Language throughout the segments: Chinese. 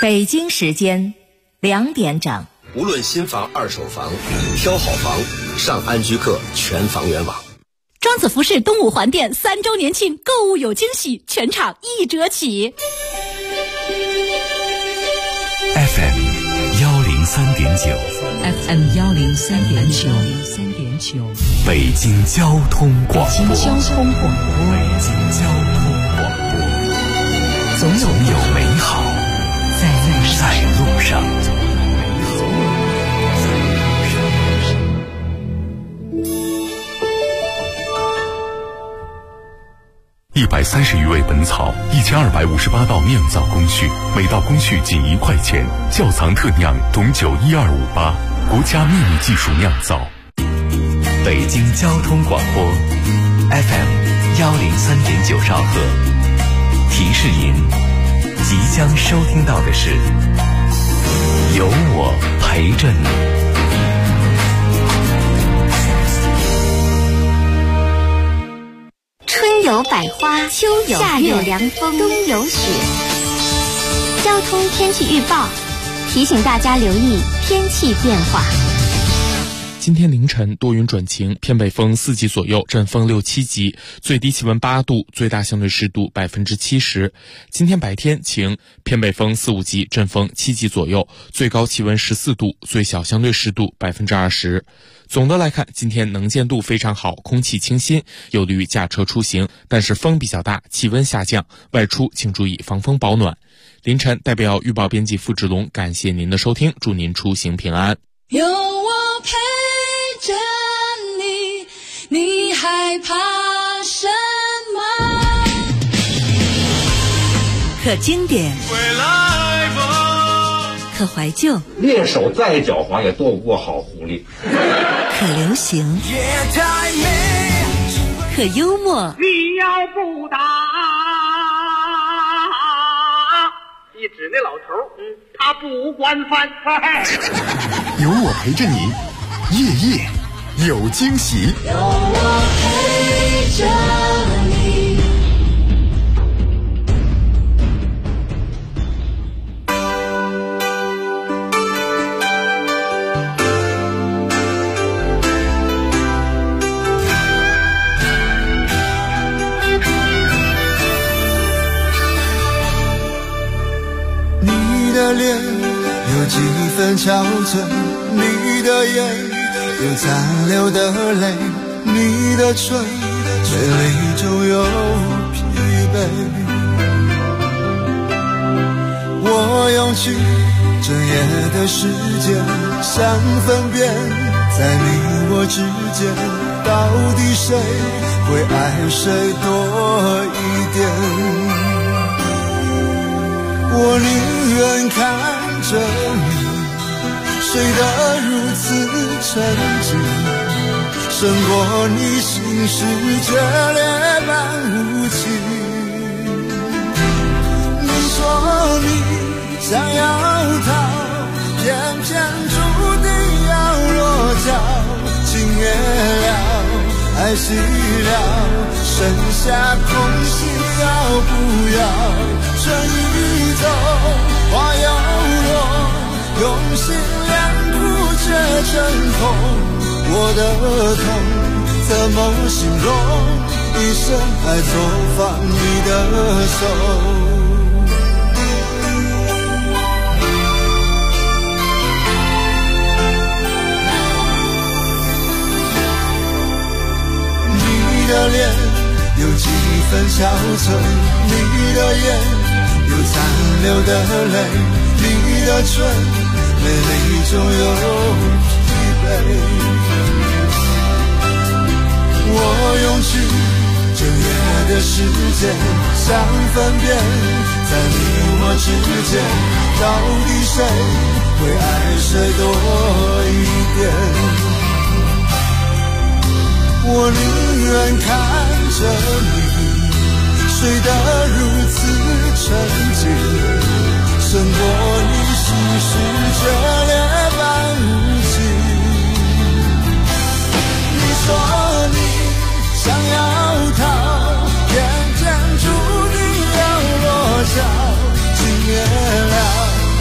北京时间2点整。 无论新房二手房，挑好房上安居客全房源网。 庄子服饰东五环店3周年庆购物有惊喜，全场1折起。 FM 103.9 FM 103.9 北京交通广播。 北京交通广播。 总有美好在路上。130余味本草，1258道酿造工序，每道工序仅1块钱。窖藏特酿董酒12588，国家秘密技术酿造。北京交通广播 FM 103.9兆赫。提示您，即将收听到的是有我陪着你。 春有百花，秋有夏有凉风，冬有雪。交通天气预报提醒大家留意天气变化。 今天凌晨多云转晴，偏北风4级左右，阵风6、7级，最低气温8度，最大相对湿度70%。今天白天晴，偏北风4、5级，阵风7级左右，最高气温14度，最小相对湿度20%。总的来看，今天能见度非常好，空气清新，有利于驾车出行，但是风比较大，气温下降，外出请注意防风保暖。凌晨代表预报编辑付志龙感谢您的收听，祝您出行平安。 有我陪着你，你害怕什么？ 可经典，可怀旧， 猎手再狡猾也躲不过好狐狸。 可流行，可幽默。 你要不打，一指那老头，他不管饭菜。 有我陪着你，夜夜有惊喜。 有我陪着你。 你的脸有几分憔悴，你的眼有残留的泪，你的唇美丽中有疲惫。我用去整夜的时间，想分辨在你我之间，到底谁会爱谁多一点。我宁愿看着你睡得如此沉静，胜过你心事决裂般无情。你说你想要逃，偏偏注定要落脚，情灭了，爱熄了，剩下空心要不要？春雨走，花又落，用心良苦却成空。我的痛怎么形容？一生爱错放你的手。你的脸有几分憔悴，你的眼有残留的泪，你的唇美丽中有疲惫。我用去整夜的时间，想分辨在你我之间，到底谁会爱谁多一点。我宁愿看着你睡得如此沉静，胜过你心事决裂般无情。你说你想要逃，偏偏注定要落脚，情灭了，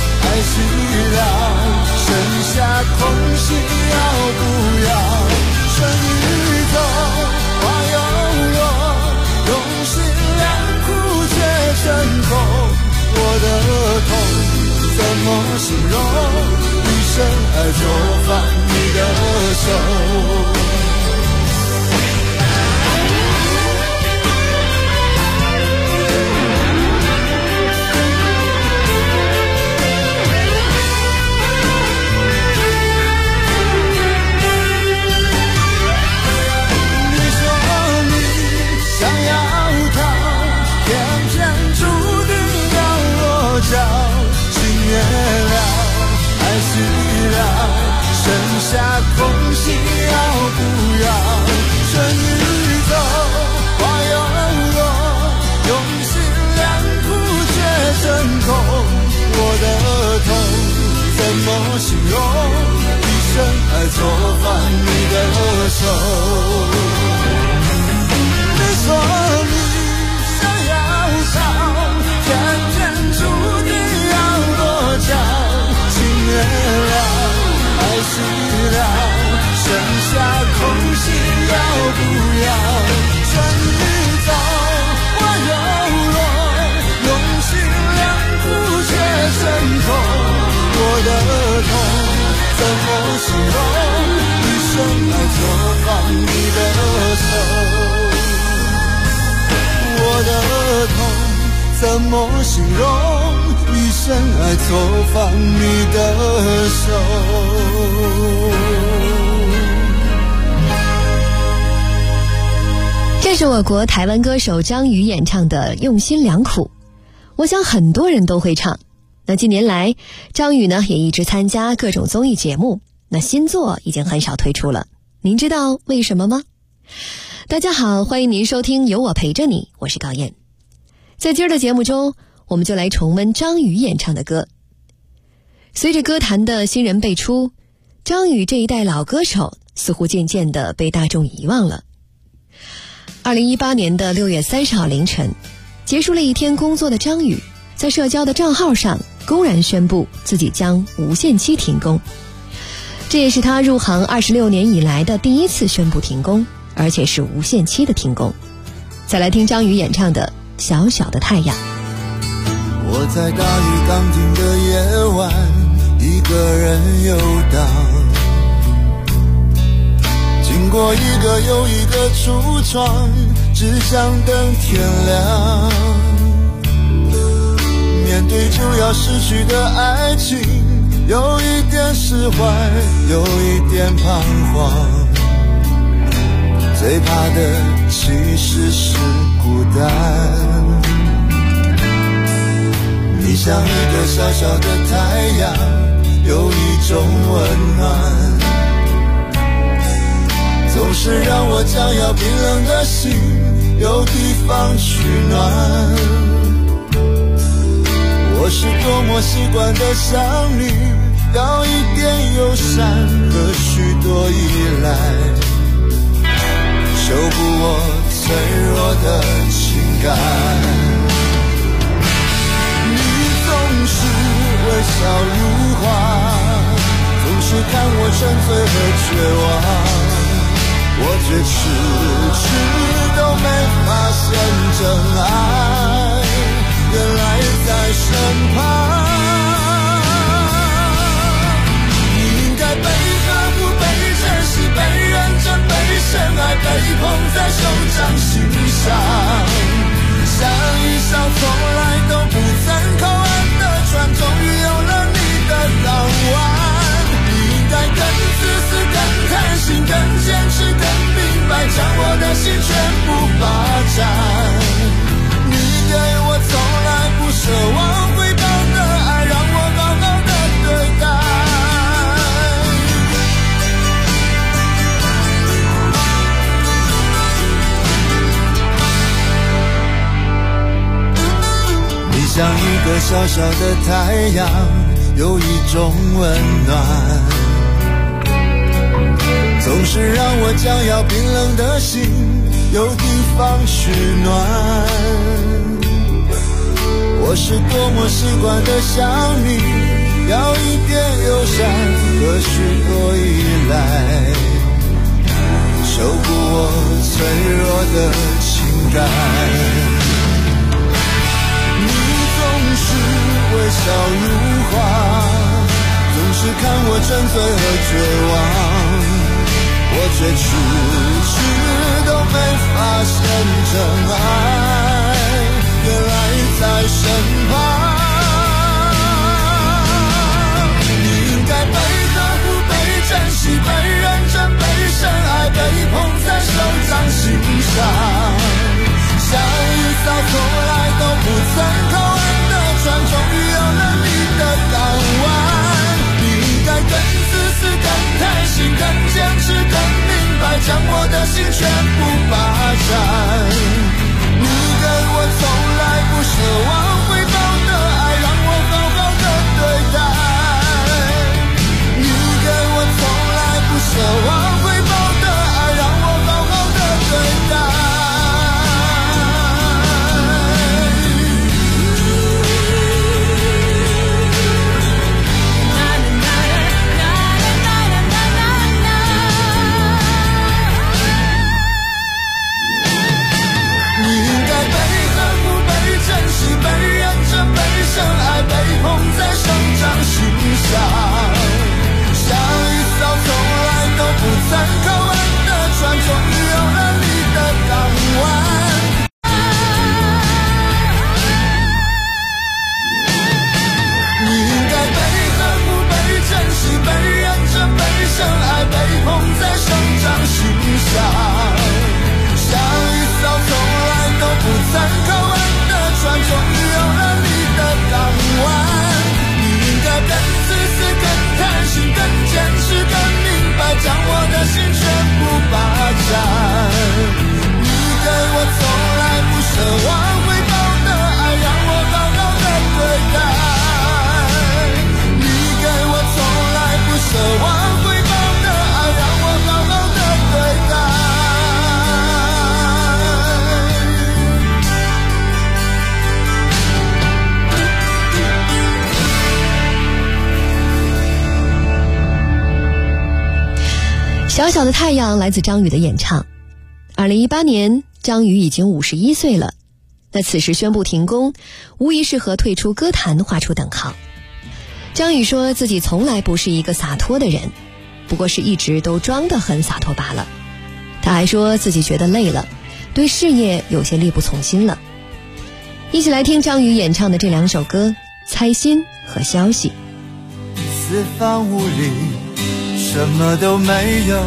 形容一生爱走访你的手？我的痛怎么形容一生爱走访你的手？ 这是我国台湾歌手张宇演唱的《用心良苦》，我想很多人都会唱。那近年来，张宇呢也一直参加各种综艺节目，那新作已经很少推出了。您知道为什么吗？大家好，欢迎您收听有我陪着你，我是高燕。在今儿的节目中，我们就来重温张宇演唱的歌。随着歌坛的新人辈出，张宇这一代老歌手似乎渐渐地被大众遗忘了。2018年的6月30号凌晨，结束了一天工作的张宇在社交的账号上公然宣布自己将无限期停工，这也是他入行26年以来的第一次宣布停工，而且是无限期的停工。再来听张宇演唱的《小小的太阳》。 我在大雨刚停的夜晚，一个人游荡，经过一个又一个橱窗，只想等天亮。面对就要失去的爱情，有一点释怀，有一点彷徨。最怕的其实是孤单。你像一个小小的太阳，有一种温暖，总是让我将要冰冷的心有地方取暖。我是多么习惯的想你，要一点友善和许多依赖，修补我脆弱的情感。你总是微笑如花，总是看我沉醉和绝望，我却迟迟都没发现真爱原来在身旁。你应该被呵护，被珍惜，被认真，被深爱，被捧在手掌心上，像一艘从来都不曾靠岸的船，终于有了你的港湾。你应该更自私，更贪心，更坚持，更明白，将我的心全部霸占。你给我从来不奢望回报的爱，让我好好的对待。你像一个小小的太阳，有一种温暖，总是让我将要冰冷的心有地方取暖。我是多么习惯的想你，要一点友善和许多依赖，修补我脆弱的情感。你总是微笑如花，总是看我沉醉和绝望，我却迟迟都没发现真爱原来在身旁。你应该被呵护，被珍惜，被认真，被深爱，被捧在手掌心上，像一艘从来都不曾靠岸的船，终于有了你的港湾。你应该更自私，更贪心，更坚持，更明白，将我的心全部霸占。你给我从来不奢望回报的爱，让我好好的对待。你给我从来不奢望回报的爱，让我好好的对待。被捧在手掌心上，像一艘从小小的太阳来自张宇的演唱。2018年，张宇已经51岁了。那此时宣布停工，无疑是和退出歌坛画出等号。张宇说自己从来不是一个洒脱的人，不过是一直都装得很洒脱罢了。他还说自己觉得累了，对事业有些力不从心了。一起来听张宇演唱的这2首歌《猜心》和《消息》。 四方无力，什么都没有，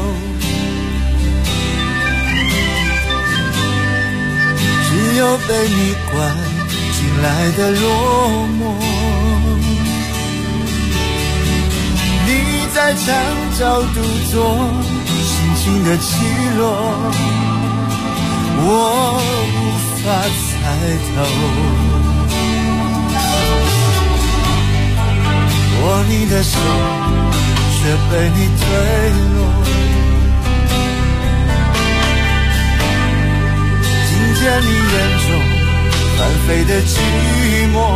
只有被你关进来的落寞。你在墙角独坐，心情的起落，我无法猜透。握你的手，却被你推落。听见你眼中翻飞的寂寞，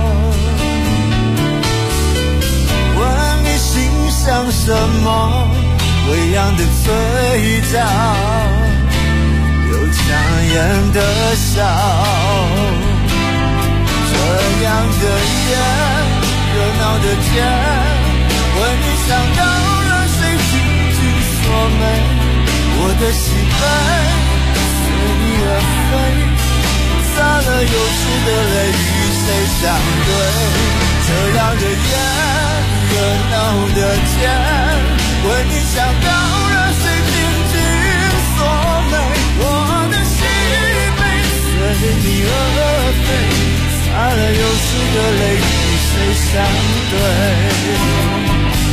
问你心想什么？微扬的嘴角，有强颜的笑。这样的夜，热闹的天，为你想到了谁紧紧锁眉，我的心被随你而飞，洒了有时的泪与谁相对。这样的夜，热闹的天，为你想到了谁紧紧锁眉，我的心被随你而飞，洒了有时的泪与谁相对。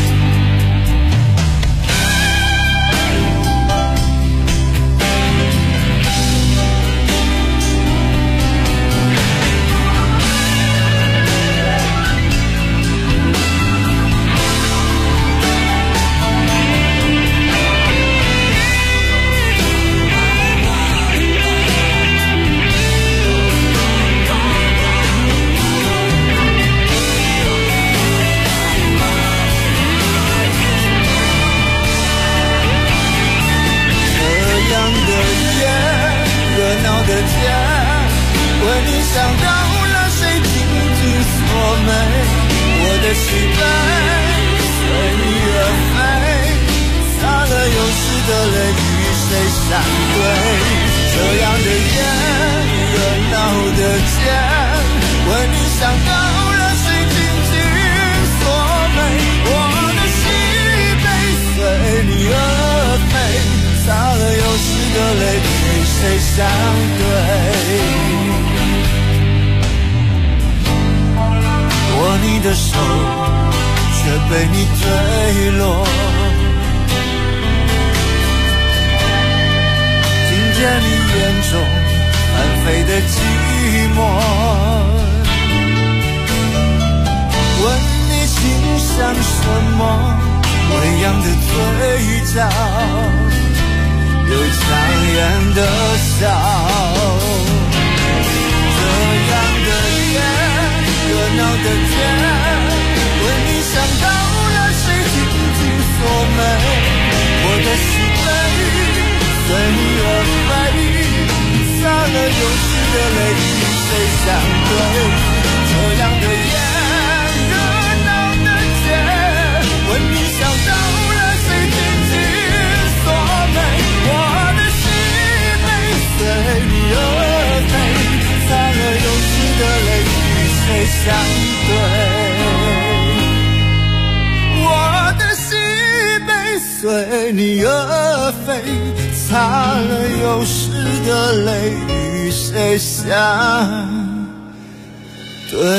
随你而飞，擦了有时的泪与谁相对。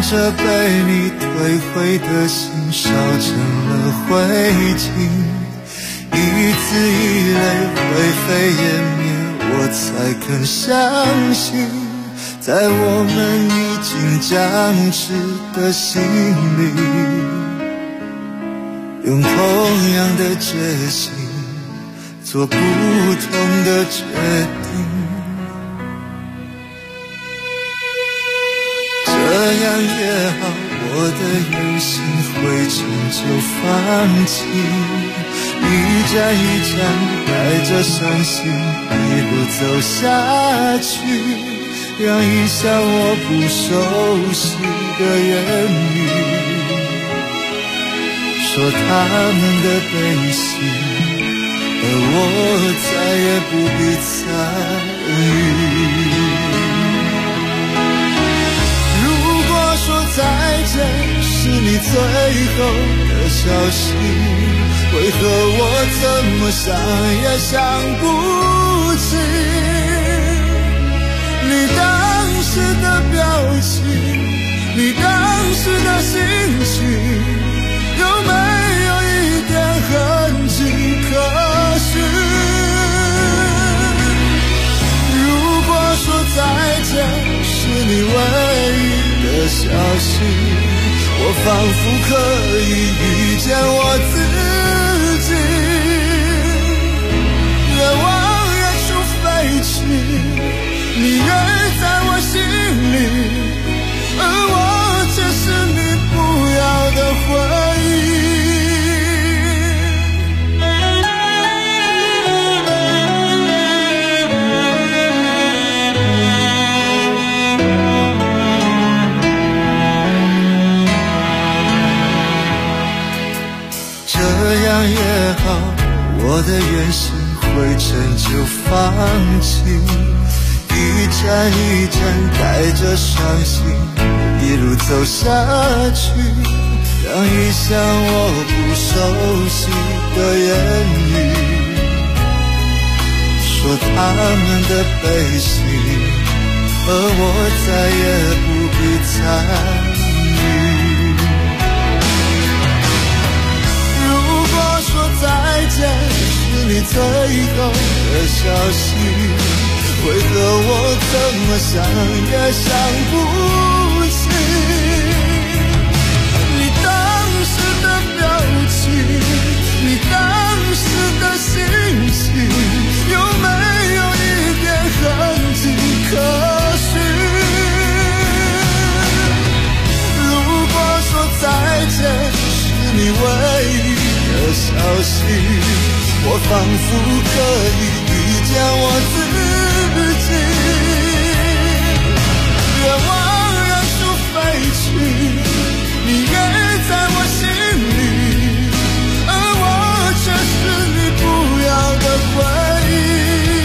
着被你摧毁的心烧成了灰烬，一字一泪灰飞烟灭，我才肯相信，在我们已经僵持的心里，用同样的决心做不同的决定。这样也好，我的原心灰尘就放弃，一站一站带着伤心一路走下去，让一下我不熟悉的言语说他们的悲喜，而我再也不必参与。再见是你最后的消息，为何我怎么想也想不起你当时的表情，你当时的心情，有没有一点痕迹可寻？如果说再见是你唯一的消息，我仿佛可以遇见我自己，愿往远处飞去，你人在我心里，而我却是你不要的回忆。这样也好，我的原心灰尘就放弃，一站一站带着伤心一路走下去，让一向我不熟悉的言语说他们的悲喜，而我再也不必参与。再见是你最后的消息，为何我怎么想也想不起你当时的表情，你当时的心情，有没有一点痕迹可寻？如果说再见是你唯一的消息，我仿佛可以遇见我自己，愿往远处飞去，你人在我心里，而我却是你不要的回忆。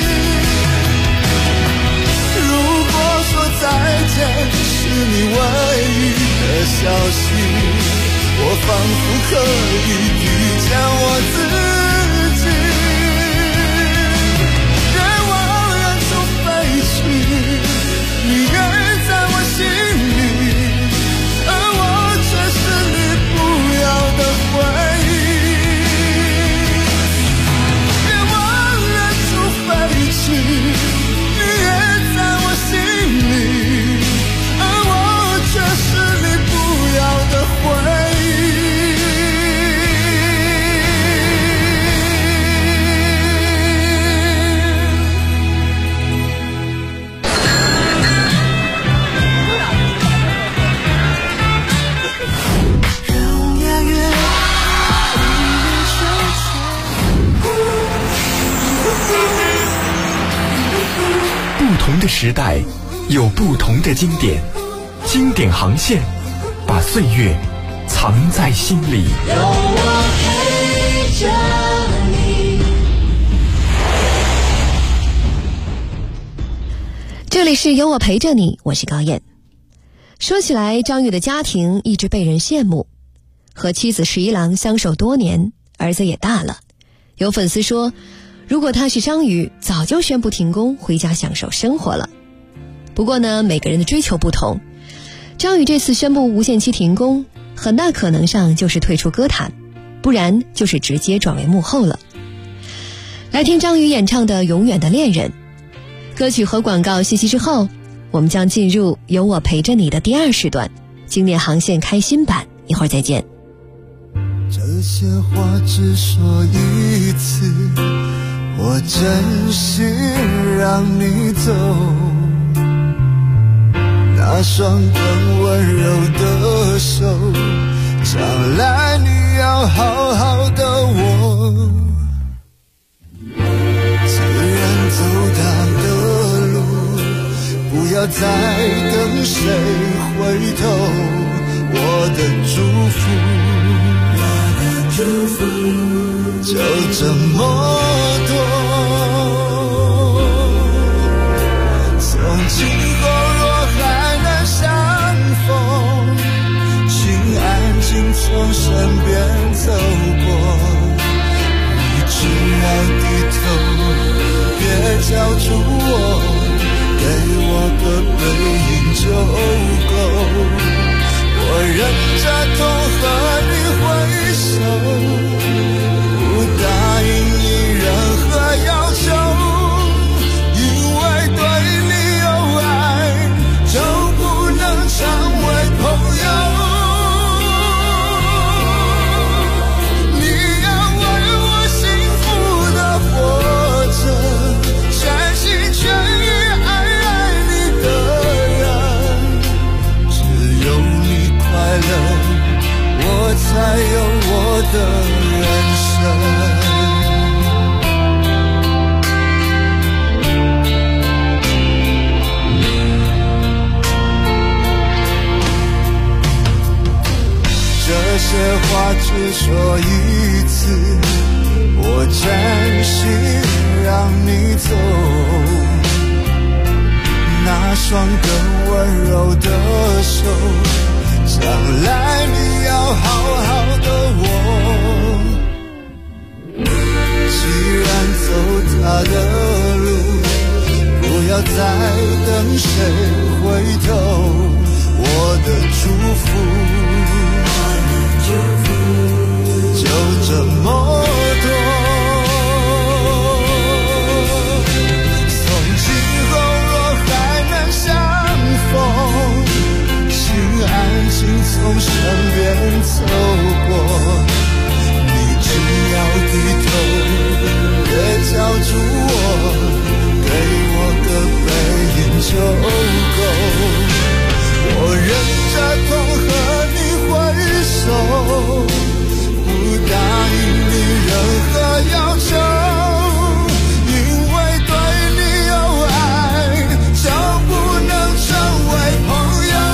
如果说再见是你唯一的消息，我仿佛可以遇见我自己，愿往远处飞去，你人在我心里，而我却是你不要的回忆。愿往远处飞去，你人在我心里，而我却是你不要的回忆。 不同的时代有不同的经典，经典航线把岁月藏在心里。 有我陪着你。 这里是有我陪着你，我是高燕。说起来，张宇的家庭一直被人羡慕，和妻子十一郎相守多年，儿子也大了。有粉丝说，如果他是张宇，早就宣布停工，回家享受生活了。不过呢，每个人的追求不同。 张宇这次宣布无限期停工，很大可能上就是退出歌坛，不然就是直接转为幕后了。来听张宇演唱的《永远的恋人》。歌曲和广告信息之后，我们将进入有我陪着你的第2时段，经典航线开心版，一会儿再见。 这些话只说一次，我真心让你走，那双更温柔的手，将来你要好好的握。虽然走他的路，不要再等谁回头，我的祝福就这么多。从今后若还能相逢，请安静从身边走过，你只要低头，别叫住我，给我个背影就够。我忍着痛和你挥手，不答应你任何要求，因为对你有爱，就不能成为朋友。你要为我幸福的活着，全心全意爱你的人，只有你快乐，我才有我的人生。这些话只说一次，我真心让你走，那双更温柔的手，将来你要好好的握。既然走他的路，不要再等谁回头，我的祝福就这么多。从今后若还能相逢，请安静从身边走过，你只要低头，别叫住我，给我个背影就够。我忍着痛和你挥手，不答应你任何要求，因为对你有爱，就不能成为朋友。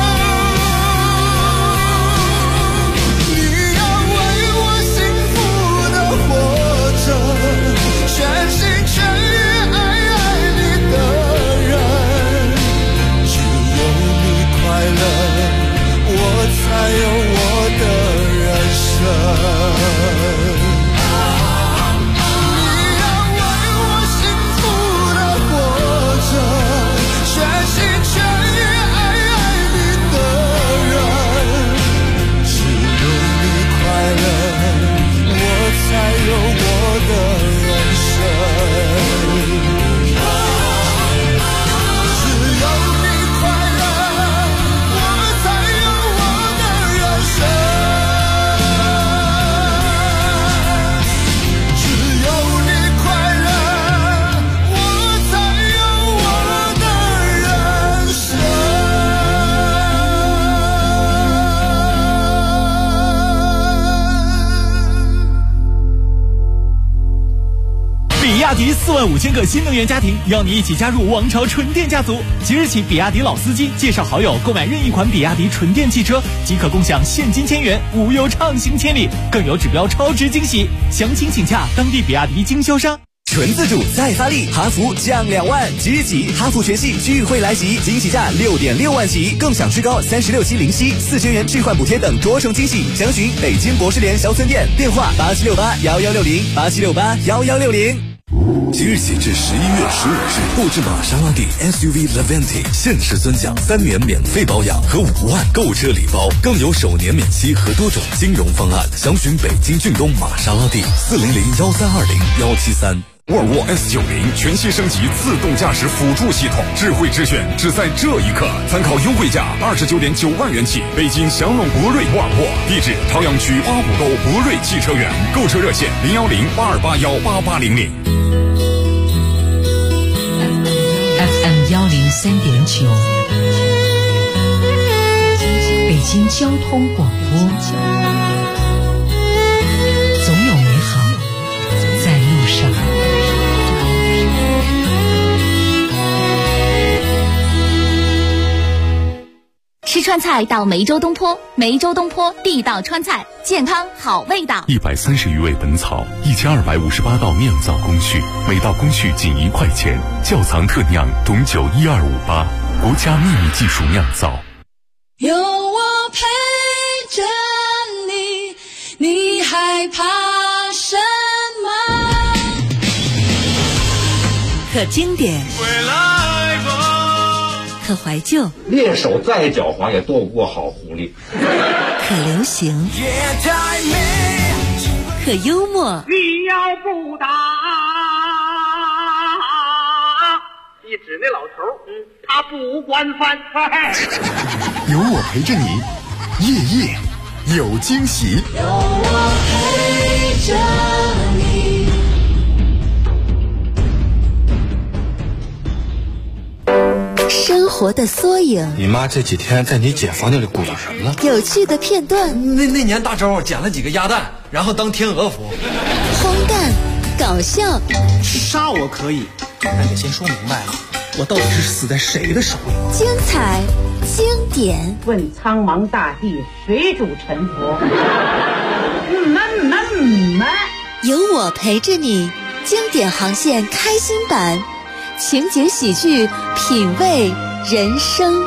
你要为我幸福的活着，全心全意爱你的人，只有你快乐，我才有我的人生。 比亚迪45000个新能源家庭，邀你一起加入王朝纯电家族。即日起，比亚迪老司机介绍好友购买任意款比亚迪纯电汽车，即可共享现金1000元、无忧畅行千里，更有指标超值惊喜。详情请洽当地比亚迪经销商。 纯自主再发力，哈弗降2万，即日起哈弗全系聚会来袭，惊喜价6.6万起，更享最高36期零息、4000元置换补贴等多重惊喜。详询北京博士联销村店，电话87681160，87681160。 即日起至11月15日，购置玛莎拉蒂 SUV Levante 限时尊享3年免费保养和5万购车礼包，更有首年免息和多种金融方案。详询北京骏东玛莎拉蒂400-1320-173。 沃尔沃 S90 全新升级自动驾驶辅助系统，智慧之选只在这一刻。参考优惠价29.9万元起，北京祥龙博瑞沃尔沃，地址朝阳区8股沟博瑞汽车园，购车热线010-8281-8800。 FM 103.9，北京交通广播，总有美好在路上。 吃川菜到梅州东坡，梅州东坡地道川菜，健康好味道。 130余味本草，1258道酿造工序，每道工序仅1块钱，窖藏特酿董酒12588，国家秘密技术酿造。 有我陪着你，你害怕什么？ 可经典，可怀旧， 猎手再狡猾也躲不过好狐狸。 可流行，可幽默。 你要不打，一指那老头，他不惯犯。 有我陪着你，夜夜有惊喜。 有我陪着你。 生活的缩影， 你妈这几天在你姐房间里鼓捣什么呢？ 有趣的片段。 那年大周捡了几个鸭蛋，然后当天鹅服。 荒诞，搞笑。 杀我可以，但得先说明白了，我到底是死在谁的手里？ 精彩，经典。 问苍茫大地，谁主沉浮？ 有我陪着你，经典航线开心版。情景喜剧，品味人生。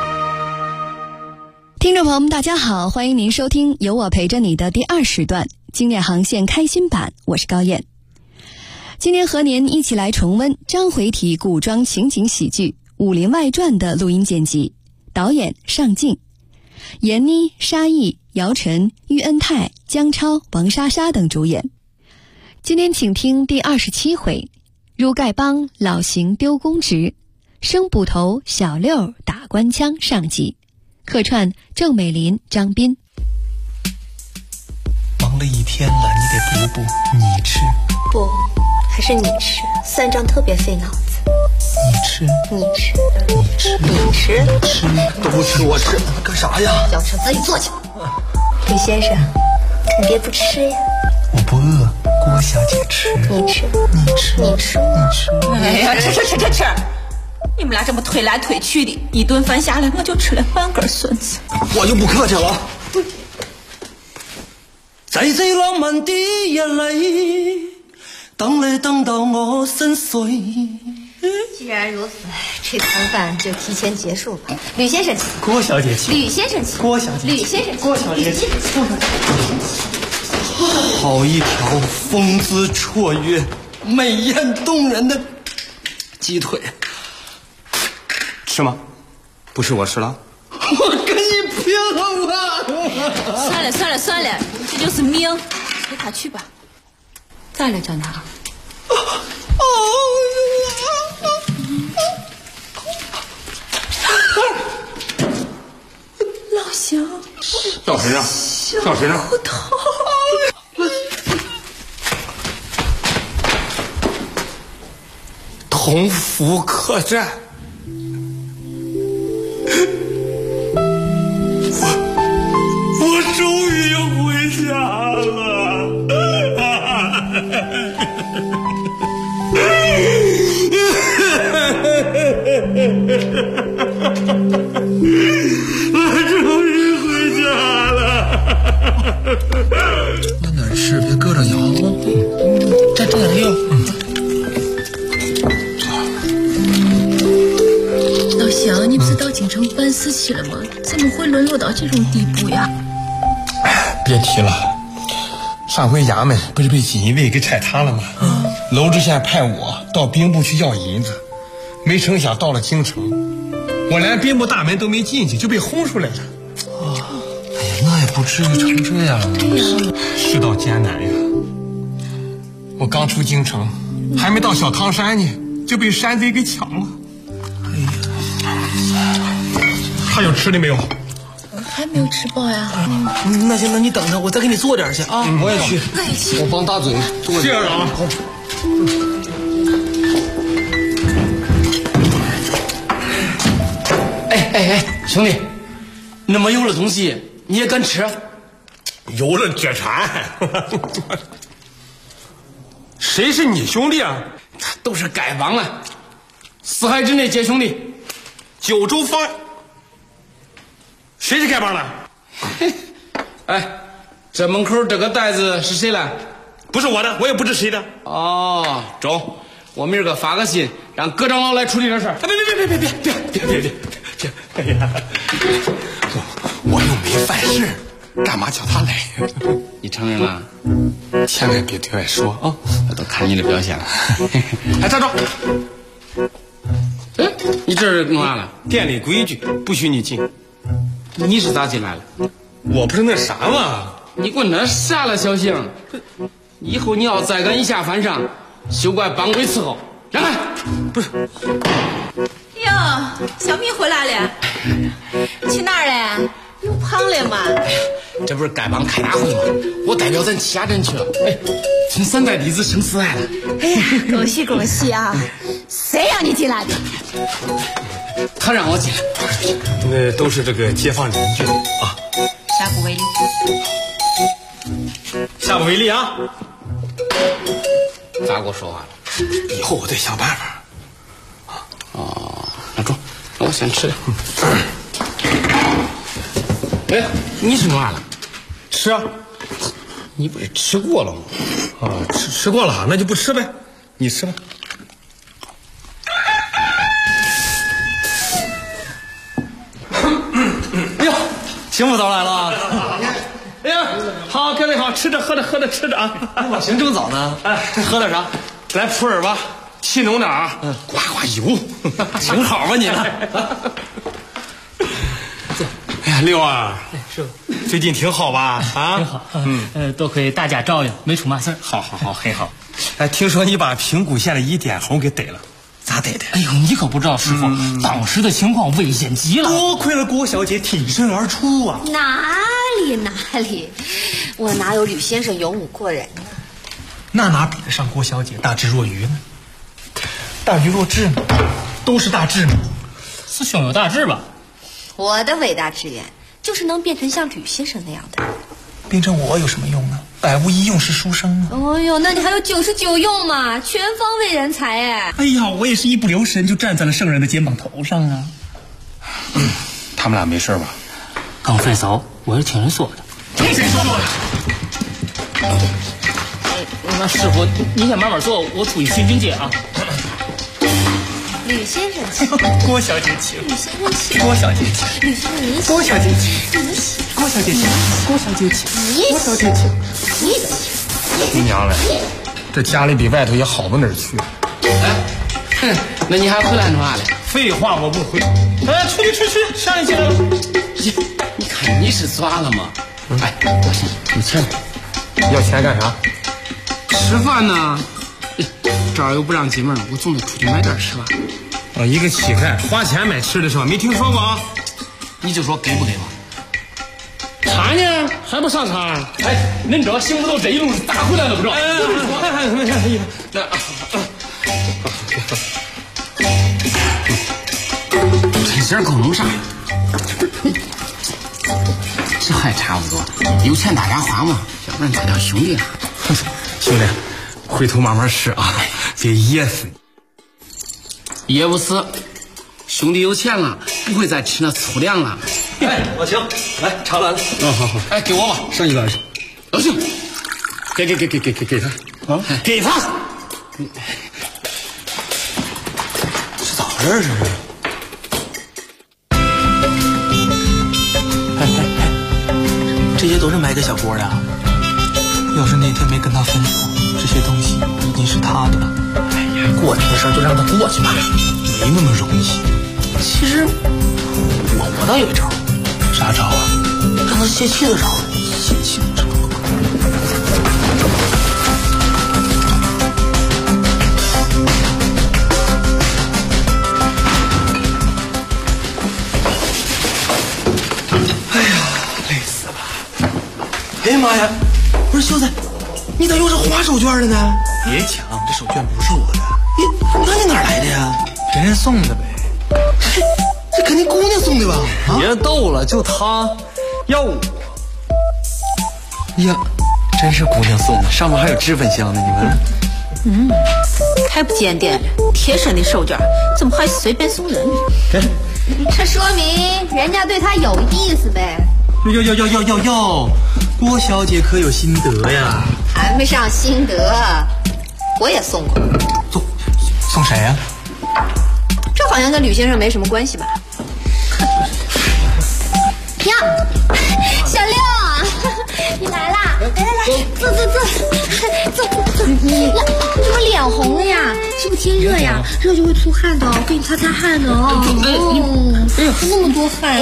听众朋友们大家好，欢迎您收听有我陪着你的第2时段经典航线开心版，我是高燕。今天和您一起来重温章回体古装情景喜剧《武林外传》的录音剪辑，导演尚敬，闫妮、沙溢、姚晨、喻恩泰、姜超、王莎莎等主演。今天请听第27回，如丐帮老邢丢公职，生捕头小六打官腔上集，客串郑美林、张斌。 忙了一天了，你得补补，你吃不，还是你吃，3张特别费脑子。 你吃， 你吃， 你吃， 你吃， 吃都不吃，我吃，干啥呀？ 要吃自己做去。李先生，你别不吃呀。 我不饿，郭小姐吃。 你吃， 你吃， 你吃， 你吃。 哎呀，吃！你们俩这么推来推去的，一顿饭下来我就吃了半根笋子。 我就不客气了。在最浪漫的夜里，等来等到我深邃。 既然如此，这餐饭就提前结束吧。吕先生请。 郭小姐请。 吕先生请。 郭小姐。 吕先生请。 郭小姐请。好一条风姿绰约、美艳动人的鸡腿，吃吗？不是我吃了，我跟你拼了！ 算了，这就是命，随他去吧。再来找他。老邢， 到谁呢？到谁呢？ 骨头。 同福客栈，我终于回家了。我终于回家了。慢点吃，别硌着牙。再整点药。 想你不是到京城办事去了吗？怎么会沦落到这种地步呀？ 别提了，上回衙门不是被锦衣卫给踩塌了吗？ 娄知县派我到兵部去要银子，没成想到了京城，我连兵部大门都没进去就被轰出来了。 哎呀，那也不至于成这样啊！ 世道艰难呀！我刚出京城，还没到小汤山呢，就被山贼给抢了。哎呀，还有吃的没有？ 还没有吃饱呀。 那行，那你等着，我再给你做点去啊！ 我也去，我帮大嘴做点。谢院长。哎，兄弟，那么有了东西你也敢吃？有了绝馋。谁是你兄弟啊？都是丐帮啊！4海之内皆兄弟，9州方。谁是丐帮的？哎，这门口这个袋子是谁的？不是我的，我也不知谁的。哦，中，我明儿个发个信，让葛长老来处理这事儿。别！哎呀，我又没犯事，干嘛叫他来？你承认了？千万别对外说啊！我都看你的表现了。哎，站住！哎，你这是弄啥了？店里规矩不许你进。你是咋进来了？我不是那啥吗？你给我那啥了，小星！以后你要再敢以下犯上，休怪帮规伺候。让开！不是。 哟，小蜜回来了，去哪儿了？又胖了吗？ 这不是丐帮开大会吗？我代表咱栖霞镇去了。哎，从3代弟子升4代了。 哎呀，恭喜恭喜啊！谁让你进来的？ 他让我进来。那都是这个街坊邻居啊。 下不为例。 下不为例啊！咋给我说话了？以后我得想办法。哦，那中，那我先吃点。哎，你吃啥了？吃啊！你不是吃过了吗？啊，吃过了，那就不吃呗。你吃吧。哎呦，行不早来了。哎呀，好，各位好，吃着喝着吃着啊。 行这么早呢？ 哎，喝点啥？来普洱吧，气浓点啊，呱呱油，挺好吧你呢？哎呀，六啊， 是最近挺好吧？啊， 挺好，多亏大家照应，没出嘛事儿。 好，很好。哎，听说你把平谷县的一点红给逮了，咋逮的？ 哎呦，你可不知道，师傅，当时的情况危险极了。 多亏了郭小姐挺身而出啊！ 哪里，我哪有吕先生勇武过人呢？ 那哪比得上郭小姐大智若愚呢？大愚若智呢？都是大智呢。 师兄有大智吧？ 我的伟大志愿就是能变成像吕先生那样的。 变成我有什么用呢？百无一用是书生啊。 哦呦，那你还有99用嘛？全方位人才哎！ 哎呀，我也是一不留神就站在了圣人的肩膀头上啊。他们俩没事吧？ 刚分手，我是听人说的。 听谁说的？ 那师傅，你先慢慢做，我出去寻经姐啊。 吕先生请， 郭小姐请。 吕先生请， 郭小姐请。 吕先生您请， 郭小姐请。 你请， 郭小姐请。郭小姐请。 郭小姐请，你请。 亲娘嘞，这家里比外头也好不哪儿去。哎，那你还回来干啥嘞？废话，我不回。哎，出去，上一节了。你看你是抓了吗？哎，有钱。要钱干啥？吃饭呢。这儿又不让进门，我总得出去买点吃吧。哦，一个乞丐花钱买吃的是吧？没听说过啊？你就说给不给吧？茶呢？还不上茶？哎，恁这行不都这一路是打回来了不知道？这事儿够弄啥？这还差不多，有钱大家花嘛，要不然咋叫兄弟啊？兄弟，回头慢慢吃啊，别噎死你。噎不死，兄弟有钱了，不会再吃那粗粮了。 哎，老秦，来茶来了。 好。哎，给我吧，上一碗。行，给他啊，给他。是咋回事？这些都是买给小郭的。要是那天没跟他分手，这些东西经是他的了。 哎呀，过去的事就让他过去吧， 没那么容易。 其实我倒有一招。 啥招啊？ 让他泄气的招。 泄气的招。哎呀妈呀！不是秀才，你咋又是花手绢的呢？ 别抢，这手绢不是我的。 那你哪来的呀？ 别人送的呗。 这肯定姑娘送的吧？ 别逗了，就她要我。 呀，真是姑娘送的，上面还有脂粉香呢，你闻。 太不检点了，贴身的手绢怎么还随便送人呢？ 这说明人家对他有意思呗。 哟，郭小姐可有心得呀？ 谈不上心得，我也送过。 送谁呀？ 这好像跟吕先生没什么关系吧？呀，小六啊，你来啦！来，坐。你怎么脸红了呀？是不是天热呀？热就会出汗的，我给你擦擦汗呢。出那么多汗。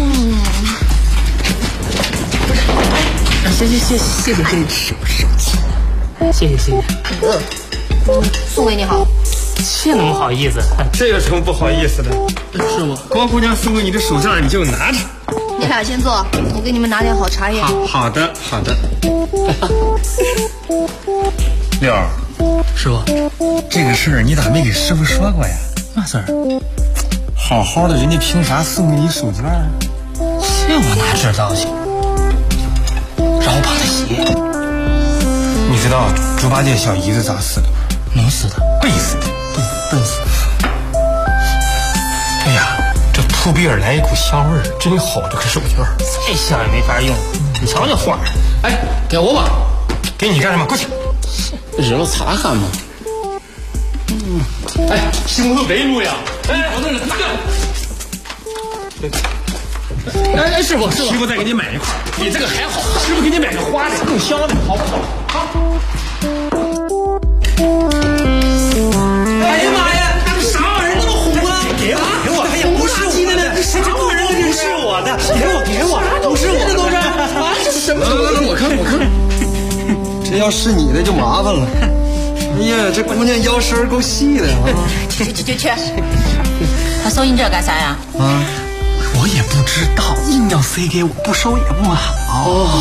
谢谢。 送给你好。 这能不好意思？ 这有什么不好意思的？ 是吗？ 光姑娘送给你的手绢，你就拿着。 你俩先坐，我给你们拿点好茶叶。 好的。六儿， 师傅， 这个事儿你咋没给师傅说过呀？ 嘛事儿？ 好好的，人家凭啥送你一手绢啊？ 这我哪知道去？让我帮他写。 你知道猪八戒小姨子咋死的吗？ 能死的？ 背死的。 笨死。 哎呀，这扑鼻而来一股香味儿，真好这个手绢。 再香也没法用。你瞧这花儿。哎，给我吧。 给你干什么？过去。 热了擦汗嘛。哎，西木头这一路呀。哎，我那个。哎，师傅， 师傅再给你买一块， 比这个还好。师傅给你买个花的，更香的，好不好？好。 哎呀妈呀，这啥玩意儿那么红啊？给我！哎呀，不是我的，这啥玩意儿？这是我的，给我，都是我的，都是啊！这是什么？ 我看。 这要是你的就麻烦了。哎呀，这姑娘腰身够细的啊！ 去，他送你这干啥呀？ 我也不知道，硬要塞给我，不收也不好。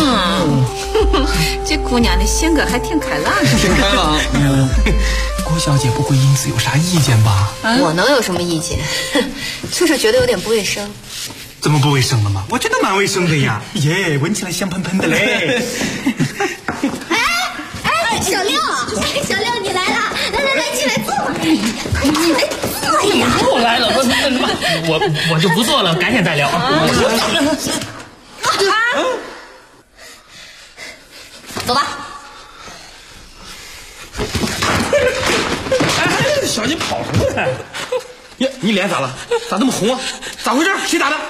这姑娘的性格还挺开朗的。 挺开朗。郭小姐不会因此有啥意见吧？ 我能有什么意见？就是觉得有点不卫生。 怎么不卫生了吗？我觉得蛮卫生的呀。耶，闻起来香喷喷的嘞。 小六，你来了，来，进来坐，快进来坐呀！ 我来了，我就不坐了，改天再聊。 走吧。 哎，小心跑什么来？呀，你脸咋了？咋那么红啊？咋回事？谁打的？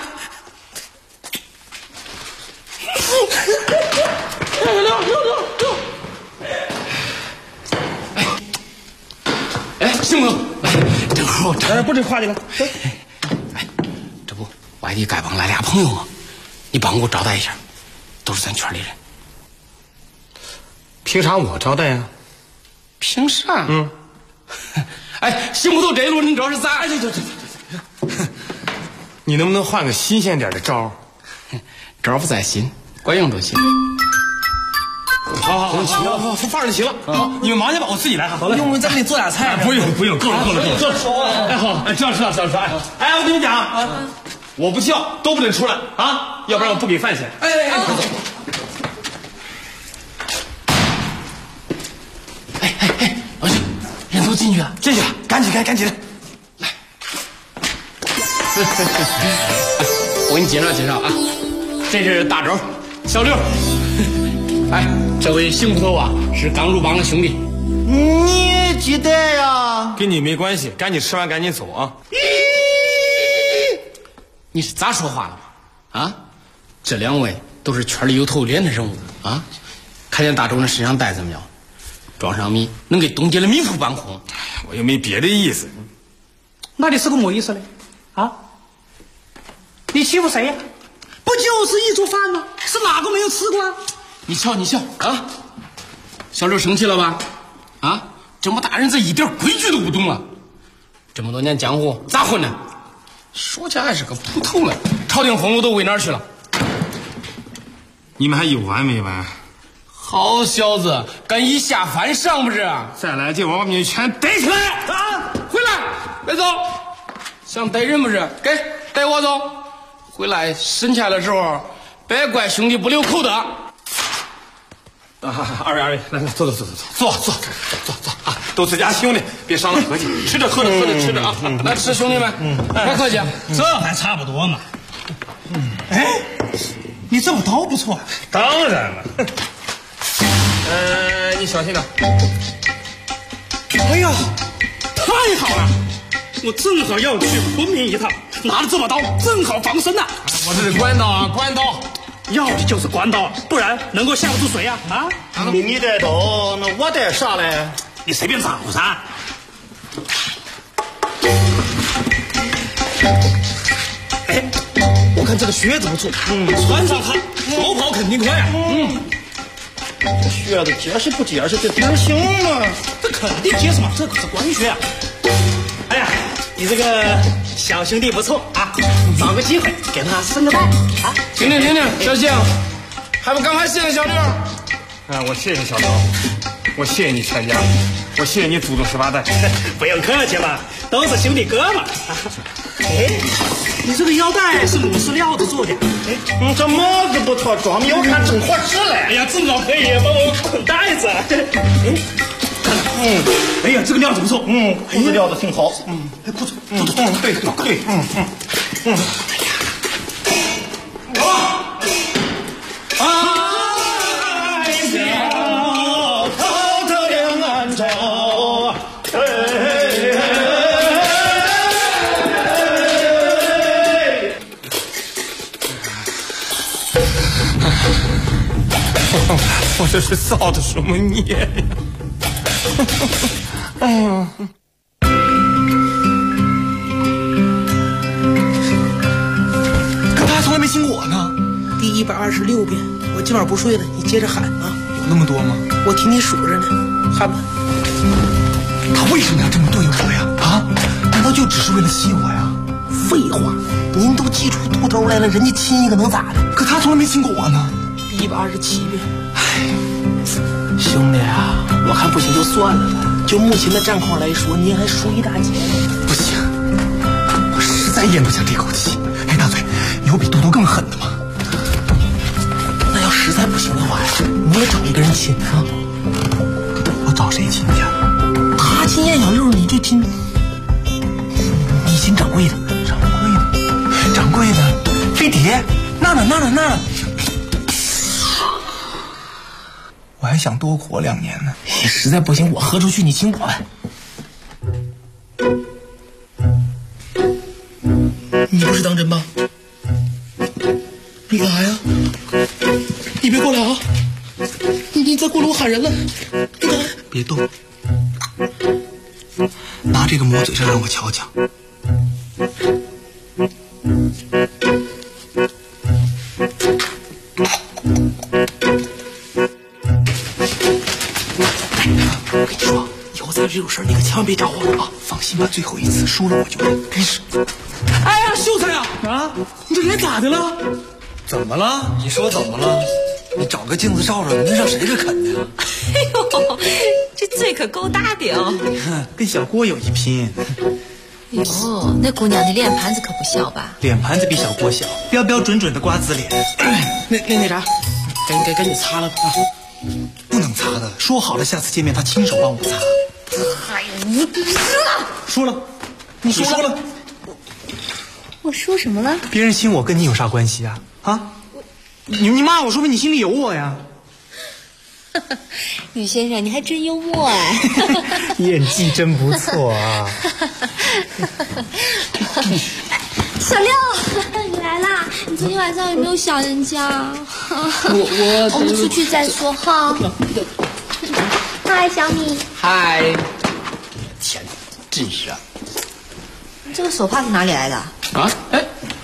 六！ 哎，行不行？正好， 不准夸你了。 哎，这不外地丐帮来俩朋友吗？你帮我招待一下，都是咱圈里人。 凭啥我招待呀？ 凭啥？哎，行不通这一路，你知道是咋？ 这，你能不能换个新鲜点的招？ 招不在新，管用就行。 好，放上就行了。好，你们忙去吧，我自己来。好嘞。用不用再给你做俩菜？不用，够了。哎，好，哎，知道。哎，我跟你讲，我不叫都不准出来啊，要不然我不给饭钱。哎，走。 哎，老徐，人都进去了， 赶紧的。 来，我给你介绍啊，这是大周，小六。哎，这位邢捕头啊，是刚入帮的兄弟。 你记得呀？跟你没关系，赶紧吃完赶紧走啊！ 你是咋说话了吗？啊，这两位都是圈里有头脸的人物啊！看见大周那身上带怎么样？ 装上米，能给东街的米铺搬空。 我又没别的意思。 那你是个么意思嘞？啊？你欺负谁呀？不就是一桌饭吗？是哪个没有吃过啊？ 你笑啊！小六生气了吧？啊，这么大人，这一点规矩都不懂了。这么多年江湖咋混呢？说起来还是个捕头了，朝廷俸禄都归哪儿去了？ 你们还有完没完？ 好小子，敢以下犯上不是？ 再来就把你全逮起来！ 啊！回来，别走！想逮人不是？给带我走。回来审起来的时候，别怪兄弟不留口德。 二位，来，坐啊！都自家兄弟，别伤了和气。吃着喝着吃着啊！ 来吃，兄弟们，别客气。 这还差不多嘛。哎，你这把刀不错。 当然了。你小心点。 哎呀，太好了！我正好要去昆明一趟，拿着这把刀正好防身呐。 我这是官刀啊，官刀。 要的就是官刀，不然能够吓得住谁呀？啊！ 你带刀，那我带啥嘞？ 你随便找噻。哎，我看这个靴子不错，穿上它，逃跑肯定快啊。 这靴子结实不结实？这底儿行吗？ 这肯定结实嘛，这可是官靴啊。哎呀，你这个小兄弟不错啊，找个机会给他升个拜啊！ 停，小兴，还不赶快谢谢小六？ 我谢谢小刘，我谢谢你全家，我谢谢你祖宗18代。 不用客气了，都是兄弟哥们。哎，你这个腰带是母狮料子做的。 哎，这帽子不错，装裱看正合适嘞。 哎呀，正好可以帮我捆带子。哎呀，这个料子不错。 裤子料子挺好。 裤子， 对。 我这是造的什么孽呀！哎呦！ 可他还从来没亲过我呢。第126遍，我今晚不睡了，你接着喊啊！ 有那么多吗？ 我听你数着呢，喊吧。 他为什么要这么对我呀？啊？难道就只是为了气我呀？ 废话，您都挤出肚兜来了，人家亲一个能咋的？ 可他从来没亲过我呢。 第127遍。兄弟啊，我看不行就算了吧。就目前的战况来说，您还输一大截。 不行，我实在咽不下这口气。哎，大嘴，有比嘟嘟更狠的吗？ 那要实在不行的话呀，你也找一个人亲啊。 我找谁亲去？ 他亲燕小六，你就亲。你亲掌柜的。 掌柜的，飞碟，那呢。我还想多活2年呢。 实在不行，我喝出去，你请我呗。你不是当真吧？你干啥呀？你别过来啊！你再过来我喊人了。你干啥？ 别动，拿这个抹嘴上让我瞧瞧。我跟你说，以后再这种事你可千万别找我了啊！放心吧，最后一次输了我就开始。 哎呀，秀才呀！啊，你这脸咋的了？ 怎么了？你说怎么了？你找个镜子照照，能让谁这啃的呀？ 哎呦，这嘴可够大的哦！ 跟小郭有一拼。 哟，那姑娘的脸盘子可不小吧？ 脸盘子比小郭小，标标准准的瓜子脸。 那啥，赶紧擦了吧。 不能擦的，说好了下次见面他亲手帮我擦。 哎呀，你说了，你说了， 我说什么了？ 别人亲我跟你有啥关系啊？啊？你骂我，说明你心里有我呀。 吕先生，你还真幽默哎！ 演技真不错啊。 小六，你来啦！你昨天晚上有没有想人家？我们出去再说哈。 嗨，小米。 嗨。天哪，真是啊！ 这个手帕是哪里来的？ 啊？哎，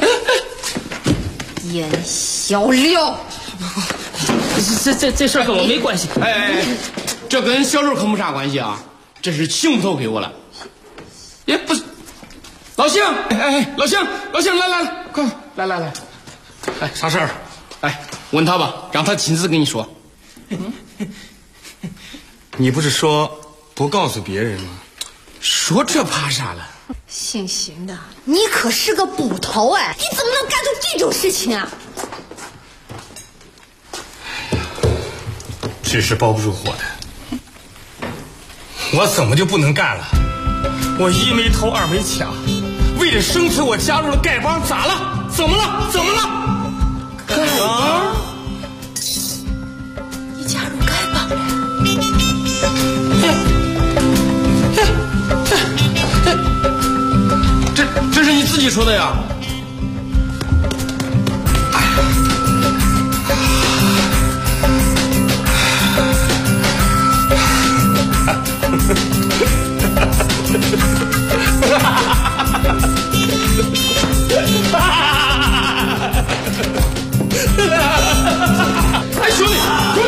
燕小六。 这事儿跟我没关系。哎，这跟小六可没啥关系啊！这是邢捕头给我了。也不是，老邢，老邢，来，快来，哎，啥事儿？哎，问他吧，让他亲自跟你说。 你不是说不告诉别人吗？ 说这怕啥了？ 姓邢的，你可是个捕头哎，你怎么能干出这种事情啊？ 纸是包不住火的，我怎么就不能干了？我一没偷，二没抢，为了生存，我加入了丐帮，咋了？怎么了？ 丐帮？你加入丐帮了？ 这是你自己说的呀？哎，兄弟，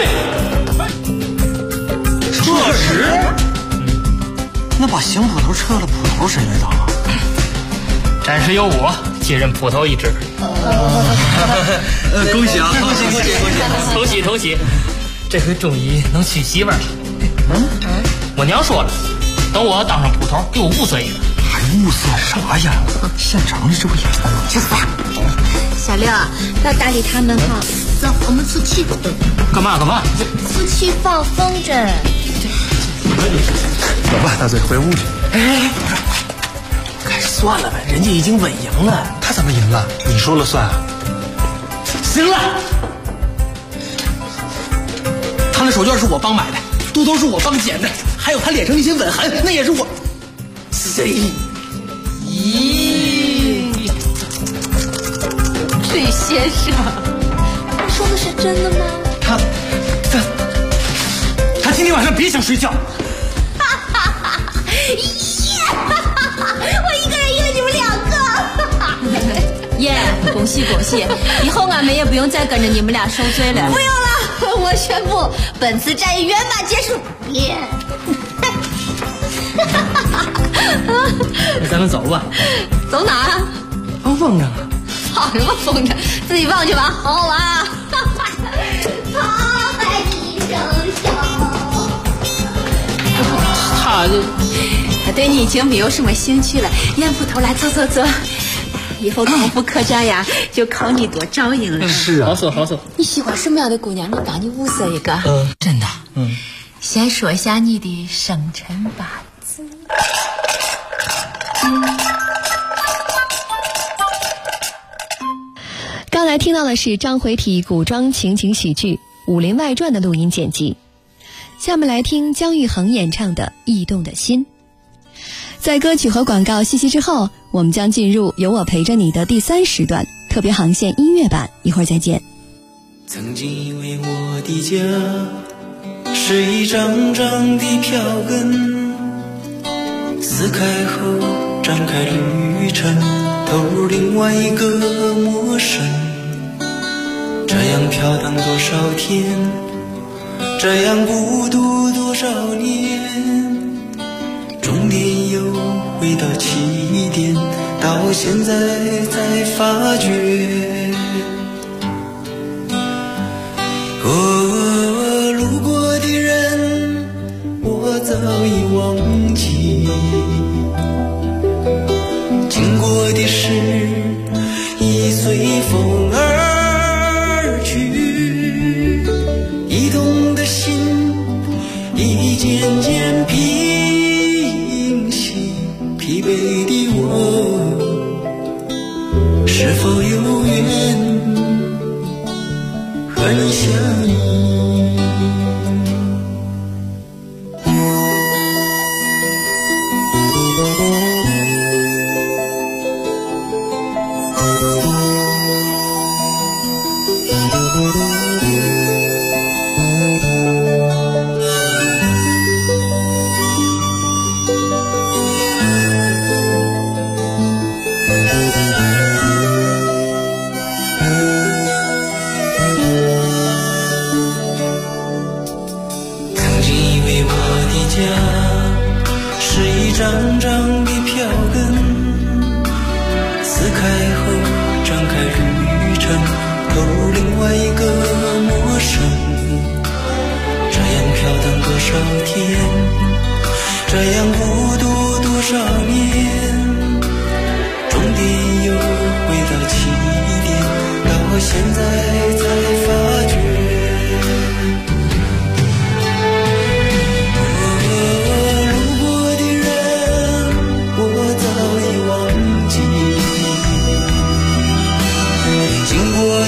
撤职？那把邢捕头撤了，捕头谁来当啊？ 暂时由我接任捕头一职。 恭喜啊！ 恭喜！这回终于能娶媳妇了。我娘说了，等我当上捕头，给我物色一个。 还物色啥呀？县长这不也是？ 去死吧！小六，不要搭理他们哈。走，我们出去。 干嘛？ 出去放风筝。 走吧，大嘴回屋去。哎，算了呗，人家已经稳赢了。他怎么赢了？你说了算啊？ 行了，他那手绢是我帮买的，肚兜是我帮剪的，还有他脸上那些吻痕，那也是我。 谁？ 咦，这先生，你说的是真的吗？ 他今天晚上别想睡觉。 我一个人赢了你们2个。 耶，恭喜！以后俺们也不用再跟着你们俩受罪了。 不用了，我宣布本次战役圆满结束。耶！ 那咱们走吧。 走哪儿？ 放风筝啊！ 放什么风筝？自己放去吧，好好玩啊！他爱你生肖。 他对你已经没有什么兴趣了。燕捕头来，走。以后同福客栈呀，就靠你多照应了。 是啊，好走。 你喜欢什么样的姑娘？你帮你物色一个。 真的。 先说一下你的生辰八字。 刚才听到的是章回体古装情景喜剧《武林外传》的录音剪辑。下面来听姜育恒演唱的《驿动的心》。在歌曲和广告息息之后，我们将进入有我陪着你的第3时段特别航线音乐版，一会儿再见。 曾经以为我的家是一张张的票根，撕开后展开旅程，投入另外一个陌生。这样飘荡多少天，这样孤独多少年，终点又回到起点，到现在才发觉。路过的人我早已忘记，经过的事已随风而去，移动的心已渐渐平息，疲惫的我是否有缘和你相依。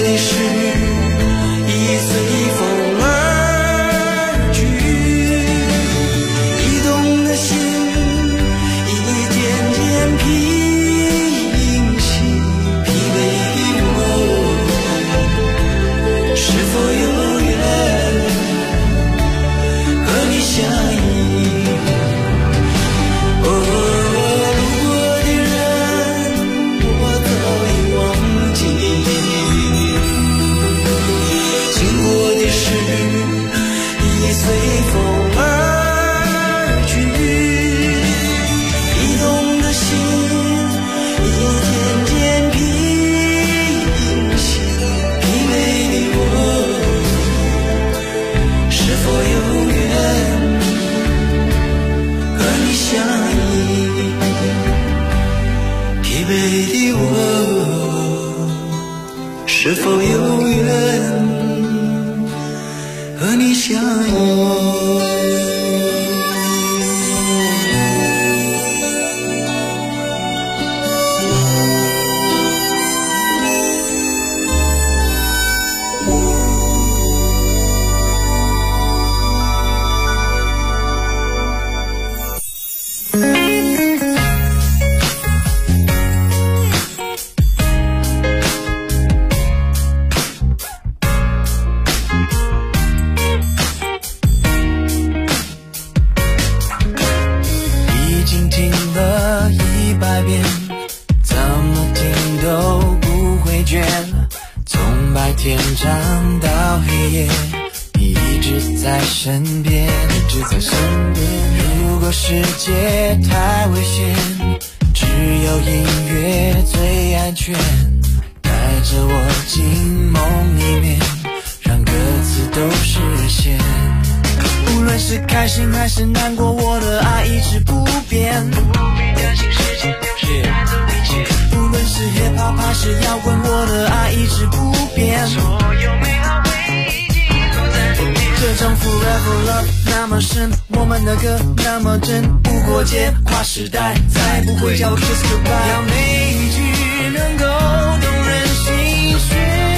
的事已随风而去，移动的心已渐渐平息，疲惫的我是否有缘和你相依？哦，路过的人我早已忘记，经过的事已随风而去，移动的心已渐渐平息，疲惫的我是否有缘和你相依？疲惫的我是否有缘和你相依？已经听了100遍，怎么听都不会倦。从白天唱到黑夜，你一直在身边，一直在身边。如果世界太危险，只有音乐最安全。带着我进梦里面，让歌词都实现。无论是开心还是难过，我的爱一直不变。不必担心时间流逝带走一切。无论是 hip hop 还是摇滚，我的爱一直不变。所有美好回忆记录在里面。这种 forever love 那么深，我们的歌那么真，不过界跨时代，再不会叫 kiss goodbye。要每一句能够动人心弦。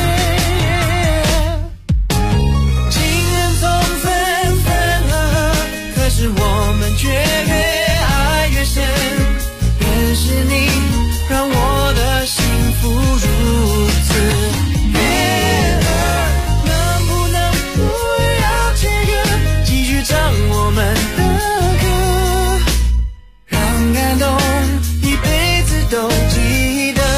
是我们却越爱越深，认识你让我的幸福如此悦耳。能不能不要切割，继续唱我们的歌，让感动一辈子都记得。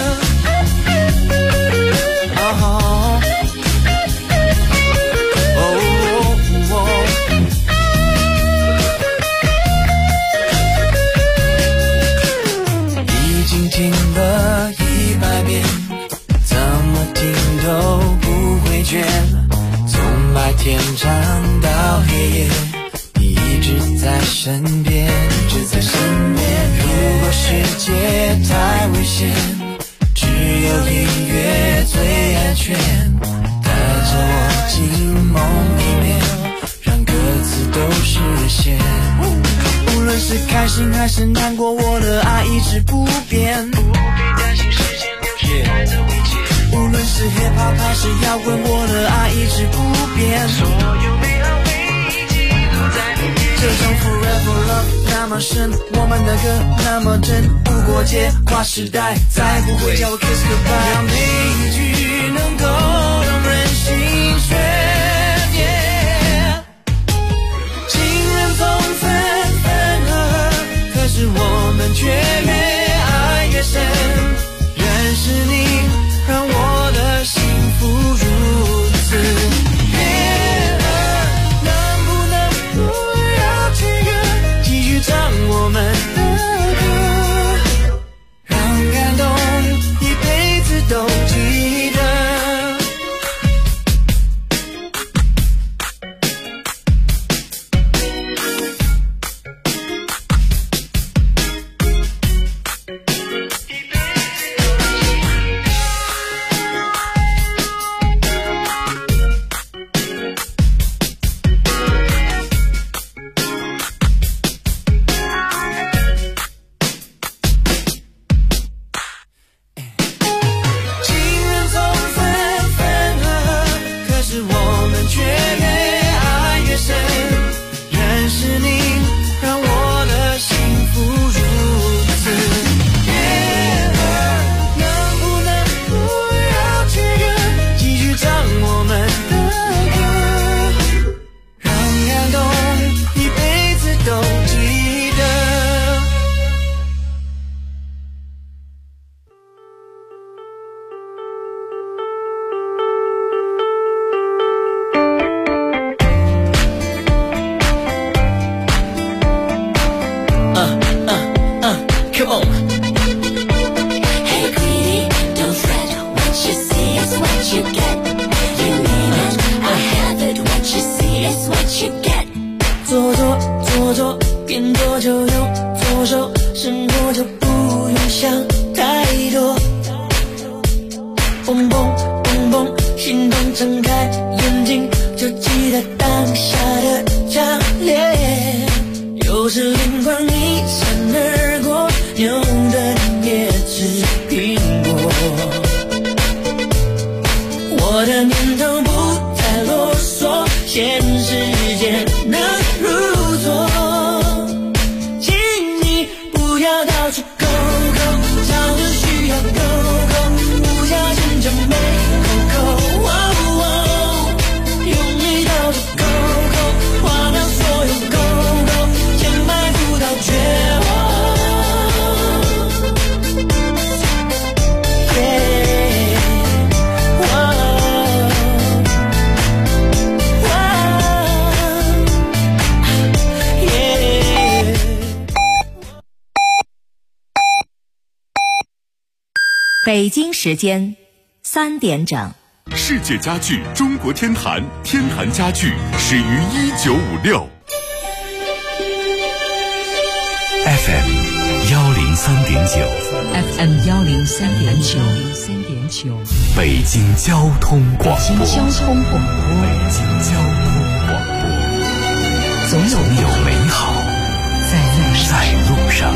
听了100遍，怎么听都不会倦。从白天唱到黑夜，你一直在身边，一直在身边。如果世界太危险，只有音乐最安全。带着我进梦里面，让歌词都实现。无论是开心还是难过，我的爱一直不变。不必担心时间流逝带走一切。无论是 hip hop 还是摇滚，我的爱一直不变。所有美好回忆记录在里面。这种 forever love 那么深，我们的歌那么真，不过界跨时代，再不会叫我 kiss goodbye。让每一句能够动人心弦。情人总分可是我们却越爱越深，认识你让我的幸福如此悦耳。能不能不要切割，继续唱我们的歌，让感动一辈风蹦蹦蹦，心动睁开眼睛，就记得当下的强烈。有时灵光一闪而过，牛的你也吃苹果。我的念头不再啰嗦，现实间能如昨，请你不要到处勾勾，找着需要勾勾，无价真正没扣扣，用力到处勾勾，忘了所有勾勾，填埋不到绝望。 北京时间3点整。 世界家具中国天坛，天坛家具始于1956。 FM 103.9 FM 103.9 北京交通广播。 北京交通广播。 北京交通广播。总有美好在路上。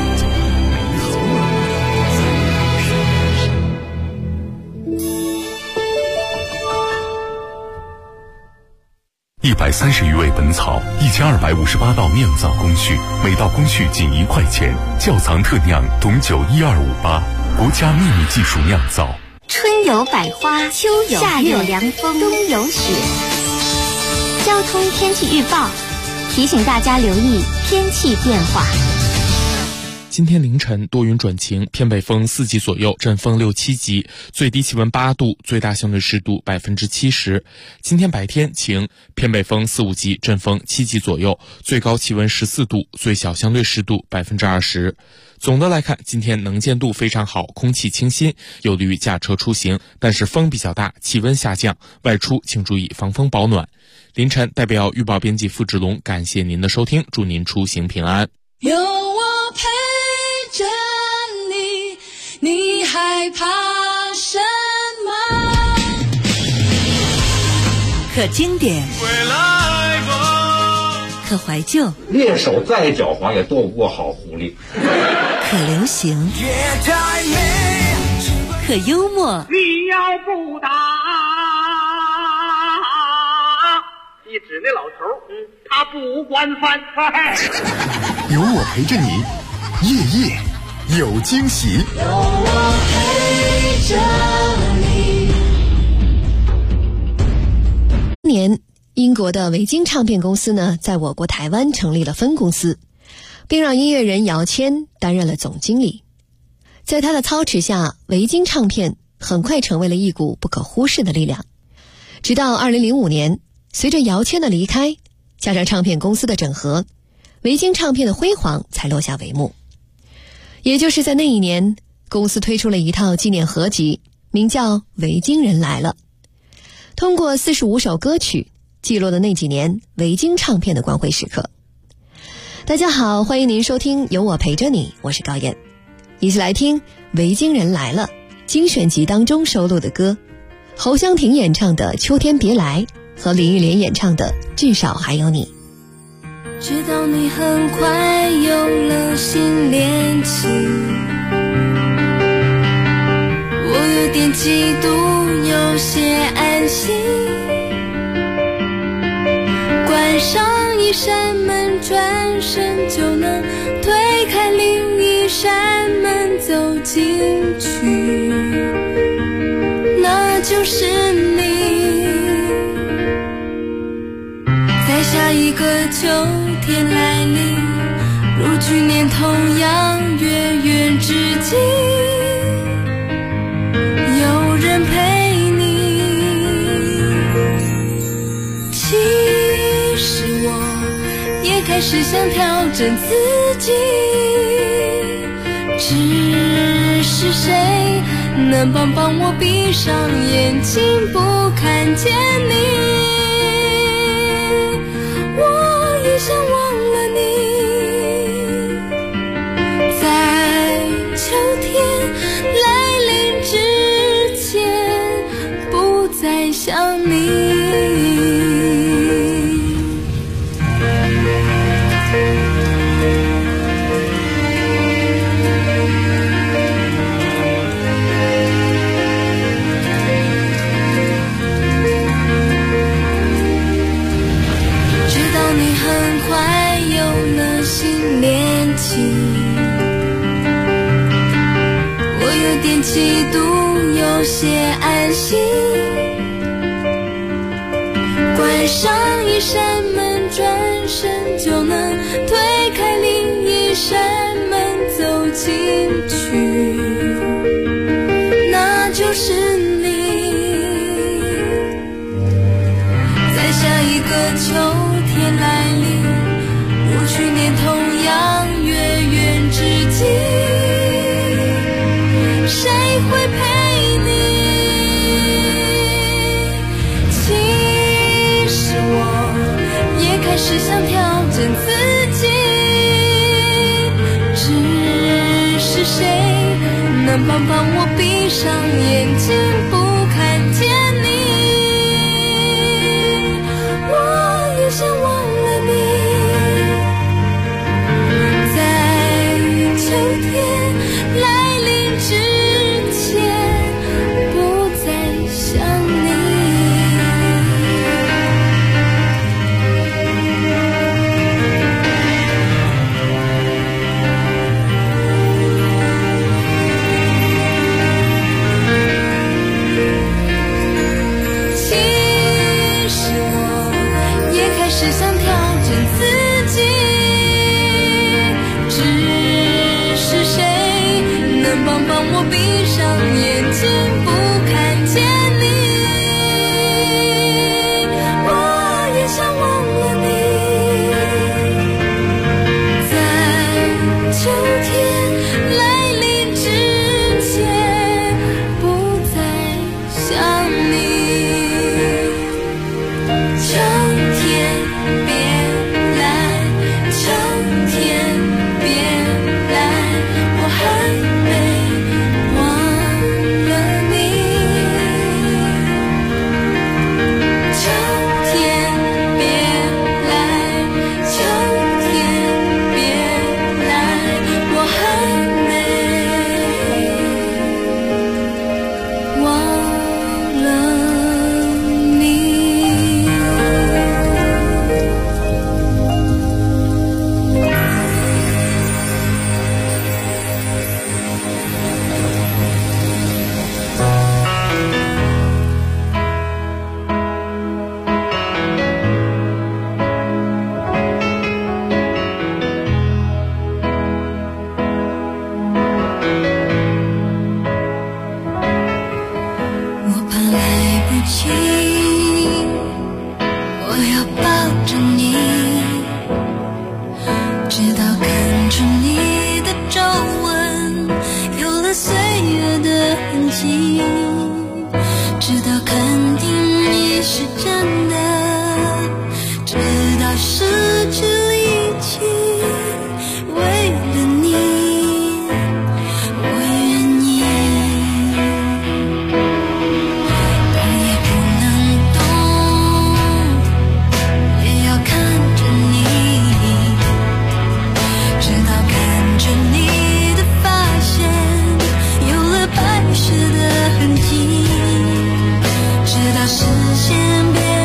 130余味本草，1258道酿造工序，每道工序仅1块钱。窖藏特酿董酒12588，国家秘密技术酿造。 春有百花，秋有夏有凉风，冬有雪。交通天气预报提醒大家留意天气变化。 今天凌晨多云转晴，偏北风4级左右，阵风6、7级，最低气温8度，最大相对湿度70%。今天白天晴，偏北风4、5级，阵风7级左右，最高气温14度，最小相对湿度20%。总的来看，今天能见度非常好，空气清新，有利于驾车出行，但是风比较大，气温下降，外出请注意防风保暖。凌晨代表预报编辑付志龙，感谢您的收听，祝您出行平安。 有我陪着你，你害怕什么？ 可经典，可怀旧， 猎手再狡猾也斗不过好狐狸。 可流行，可幽默。 你要不打，你指那老头，他不管饭菜。 有我陪着你，夜夜有惊喜。 有我陪着你。 今年，英国的维京唱片公司呢，在我国台湾成立了分公司，并让音乐人姚谦担任了总经理。在他的操持下，维京唱片很快成为了一股不可忽视的力量。直到2005年，随着姚谦的离开，加上唱片公司的整合，维京唱片的辉煌才落下帷幕。也就是在那一年，公司推出了一套纪念合集，名叫《维京人来了》。通过45首歌曲，记录了那几年维京唱片的光辉时刻。大家好，欢迎您收听有我陪着你，我是高燕。一起来听《维京人来了》精选集当中收录的歌，侯湘婷演唱的《秋天别来》和林忆莲演唱的《至少还有你》。 知道你很快有了新恋情，我有点嫉妒，有些安心。关上一扇门，转身就能推开另一扇门，走进去，那就是你。在下一个秋天来临，如去年同样月圆之际，有人陪你。其实我也开始想调整自己，只是谁能帮我闭上眼睛，不看见你。我也想忘了你，在秋天来临之前， 想你。知道你很快有了新恋情，我有点嫉妒，有些安心。关上一扇门，转身就能推开另一扇门，走进去，那就是你。在下一个秋天来临，不去年同样月圆之际，谁会陪你？其实我也开始想调整自己，只是谁能帮我闭上眼睛不看见你？我也想忘了你，在秋天来临之前不再想你。其实我也开始想调整自己，只是谁能帮我闭上眼睛不看见你？我也想忘了你，在秋天来临之前不再想你。秋天别来，秋天别来，我还没忘了你。秋天别来，秋天别来，我还没忘了你。我怕来不及，我要抱着你，直到看出你的皱纹有了岁月的痕迹，直到肯定你是真的，直到失去力气，为了你我愿意。动也不能动，也要看着你，直到看着你的发线有了白雪的痕迹，直到视线变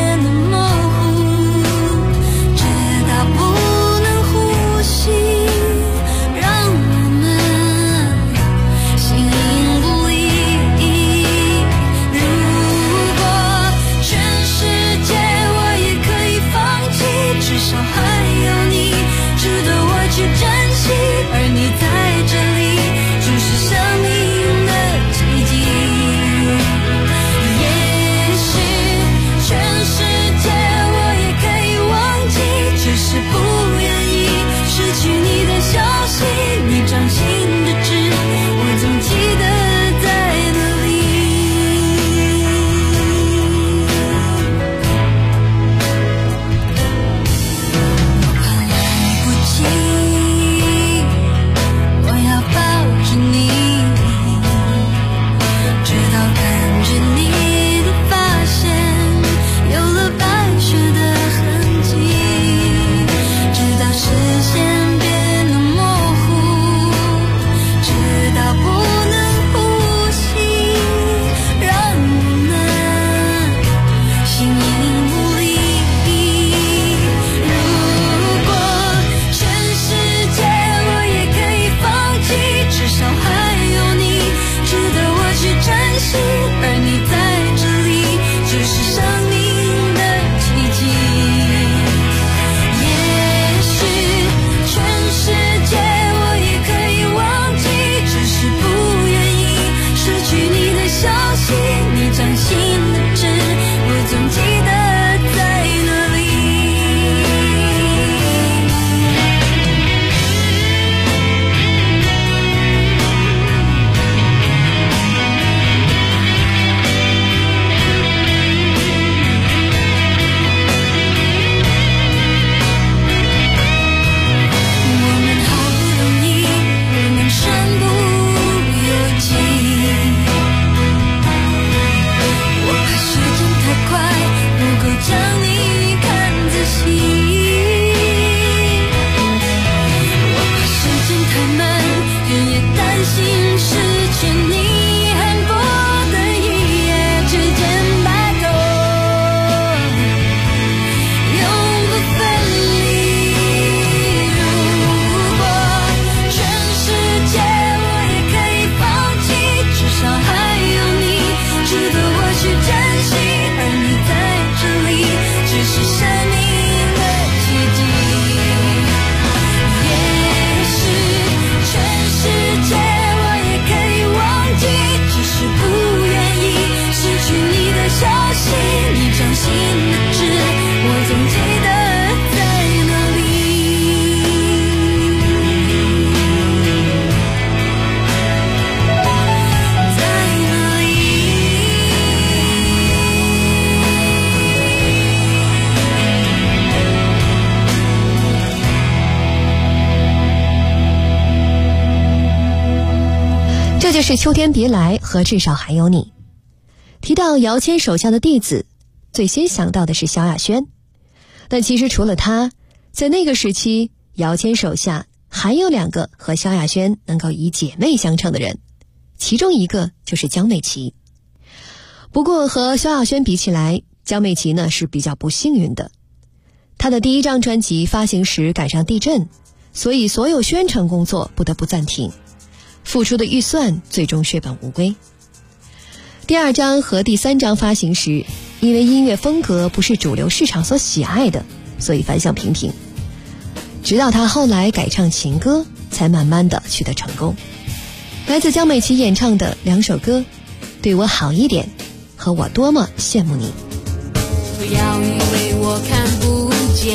那是秋天别来和至少还有你。提到姚谦手下的弟子，最先想到的是萧亚轩，但其实除了他，在那个时期姚谦手下还有2个和萧亚轩能够以姐妹相称的人，其中一个就是江美琪。不过和萧亚轩比起来，江美琪呢是比较不幸运的。她的第1张专辑发行时赶上地震，所以所有宣传工作不得不暂停，付出的预算最终血本无归。第2张和第3张发行时，因为音乐风格不是主流市场所喜爱的，所以反响平平。直到她后来改唱情歌，才慢慢的取得成功。来自江美琪演唱的2首歌，对我好一点和我多么羡慕你。 不要以为我看不见，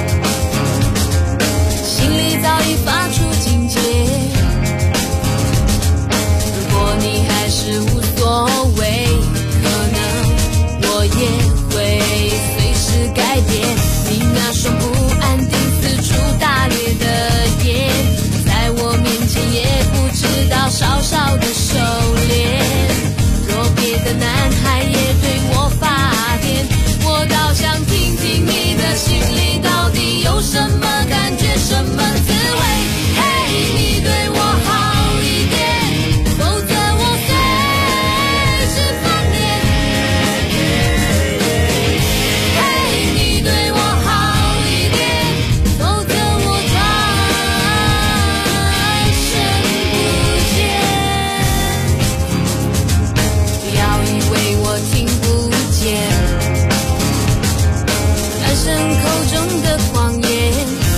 心里早已发出警戒。如果你还是无所谓，可能我也会随时改变。你那双不安定四处打猎的眼，在我面前也不知道稍稍的收敛。若别的男孩也对我发癫，我倒想听听你的心里到底有什么感觉，什么滋味。嘿，你对我好一点，否则我随时翻脸。嘿，你对我好一点，否则我转身不见。不要以为我听不见男生口中的谎言，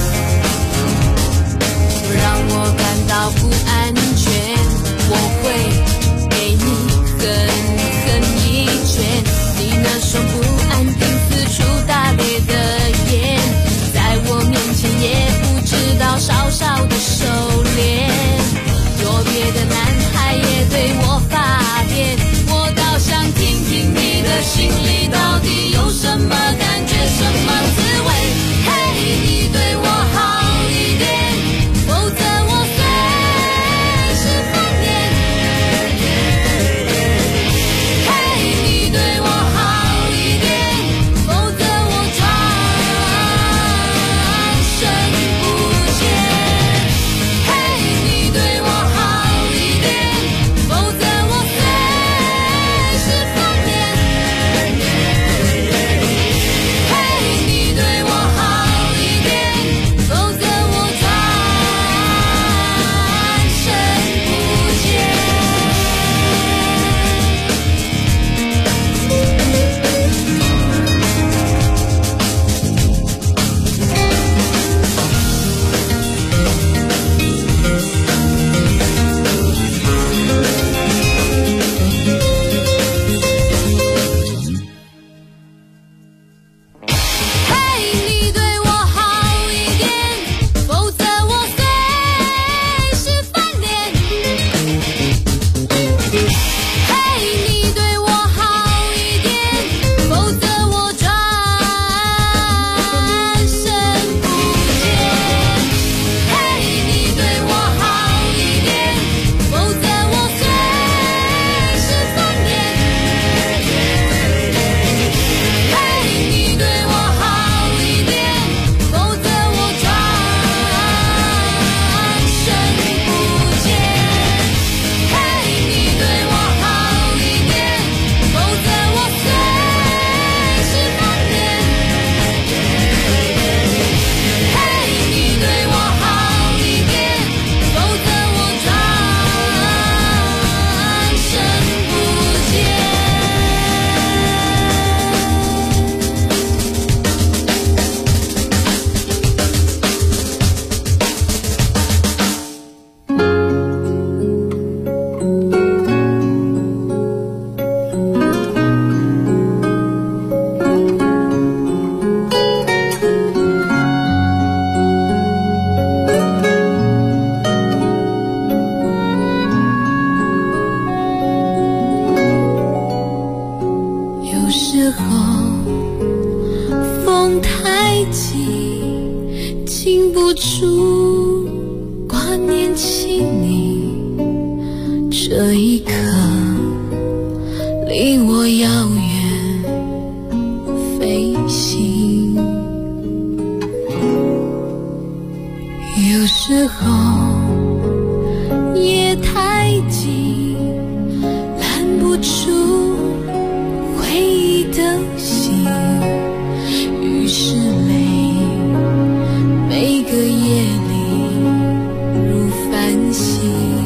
让我感到不安全。我会给你狠一拳。你那双不安定四处打猎的眼，在我面前也不知道稍稍的收敛。若别的男孩也对我发癫，我倒想听听你的心里到底有什么感觉，什么滋味。嘿，你对我好一点，否则我随时翻脸。嘿，你对我好一点，否则我转身不见。嘿，你对我好一点，否则我随时翻脸。嘿，你对我好一点，否则我转身不见。嘿，你对我好一点，否则我随时翻脸。嘿，你对我好一点，否则我转身不见。嘿，你对我好一点，否则我随时翻脸。嘿，你对我好一点，否则我转身不见。嘿，你对我好一点，否则我随时翻脸。嘿，你对我好一点，否则我转身不见。有时候风太急，禁不住挂念起你，只这一刻离我遥远飞行，有时候夜太近，拦不住回忆的心，于是泪每个夜里如繁星。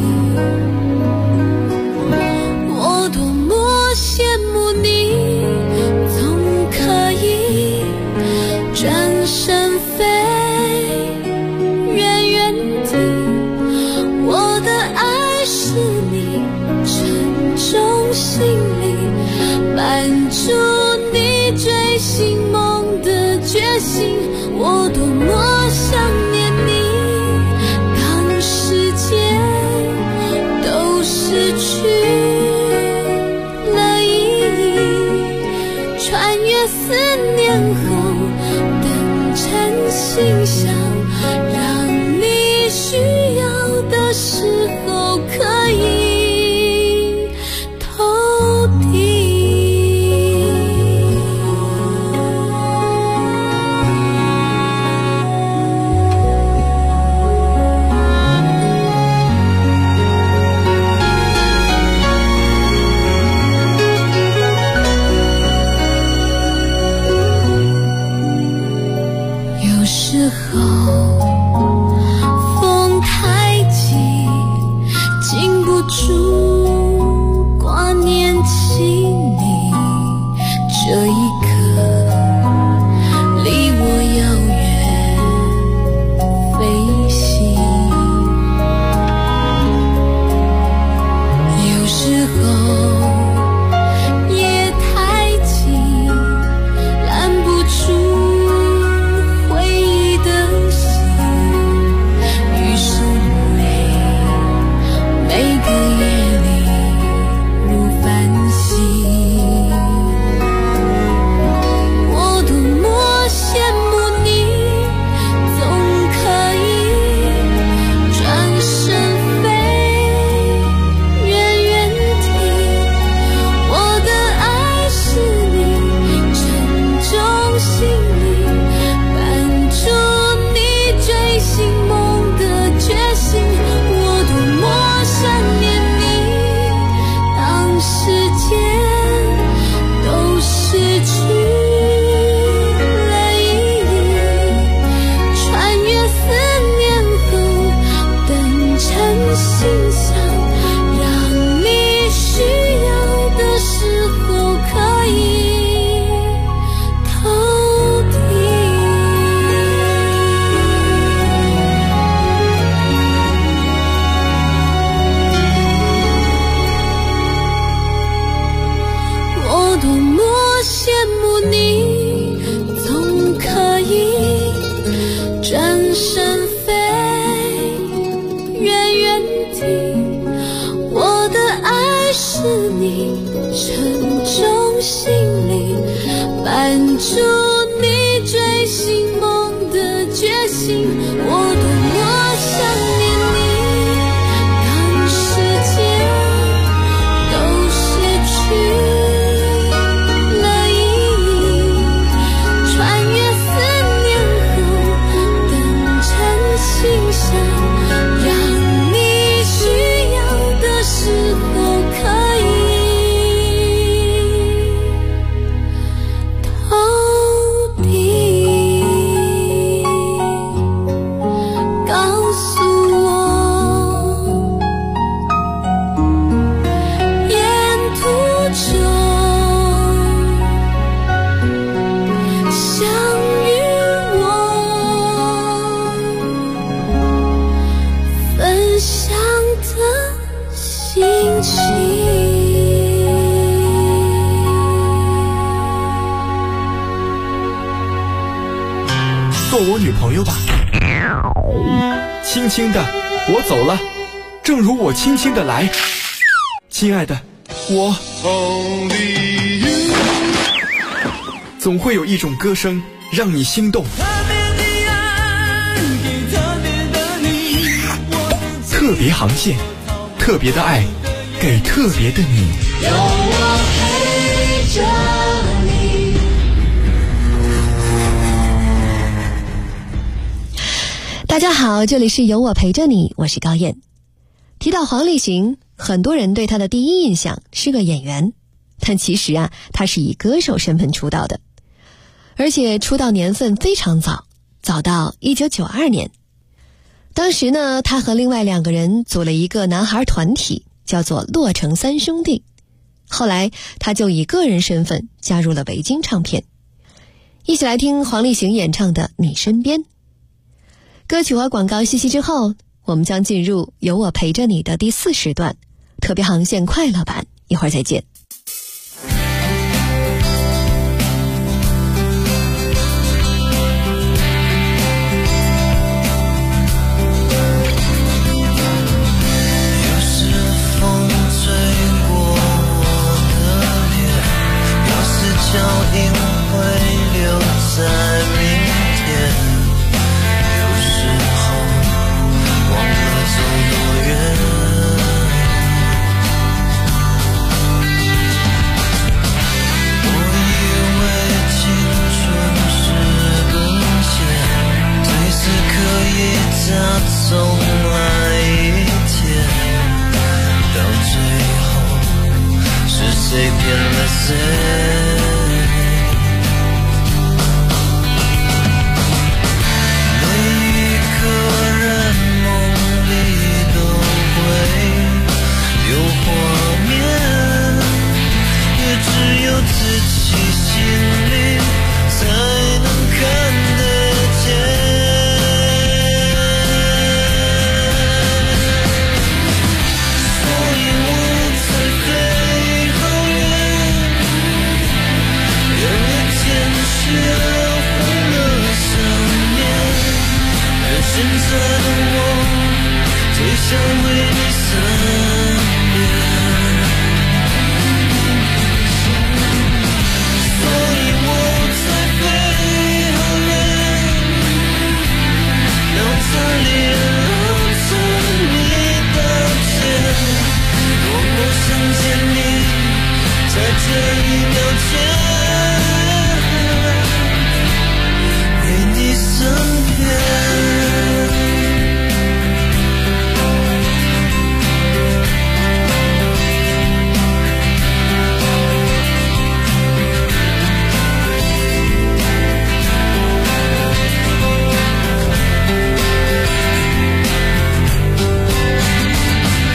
我多么羡慕你，总可以转身飞远远地。我的爱是你沉重心里伴住你追寻梦的决心。我多么想念你，当世界都失去了意义，穿越思念后等成信箱，让你需要的时候可以投递。有时候风太急，禁不住挂念起你，这一刻离我遥远飞行。有时候夜太近，拦不住回忆的心，于是泪每个夜里如繁星。我多么羡慕你，总可以转身飞远远地。我的爱是你沉重心里伴住你追寻梦的决心。我多么想念你，当世界都失去了意义，穿越思念后等成信箱，让你需要的时候可以投递。我多么羡慕你，总可以转身飞远远地。我的爱是你沉重心里伴住你追寻梦的决心。我多么想念你，当世界都失去了意义，穿越思念后等成信箱，让你需要的时候可以投递。告诉我，沿途中相遇我分享的心情。 做我女朋友吧。轻轻的，我走了，正如我轻轻的来。亲爱的，我总会有一种歌声让你心动。特别航线，特别的爱， 给特别的你。 有我陪着你。 大家好，这里是有我陪着你，我是高燕。提到黄立行，很多人对他的第一印象是个演员，但其实他是以歌手身份出道的，而且出道年份非常早，早到1992年。当时呢，他和另外2个人组了一个男孩团体，叫做洛城三兄弟。后来他就以个人身份加入了维京唱片。一起来听黄立行演唱的《你身边》。歌曲和广告息息之后，我们将进入有我陪着你的第4时段，特别航线快乐版，一会儿再见。 有时风吹过我的脸，有时脚印会留在明天，走多远？我以为青春是奔现，随时可以再重来一天，到最后是谁骗了谁？有画面，也只有自己心里才能看得见。所以我才飞好远，有一天雪红了想念，而现在的我最想回你身边。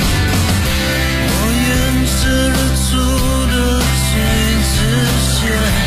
我沿着日出的最直线，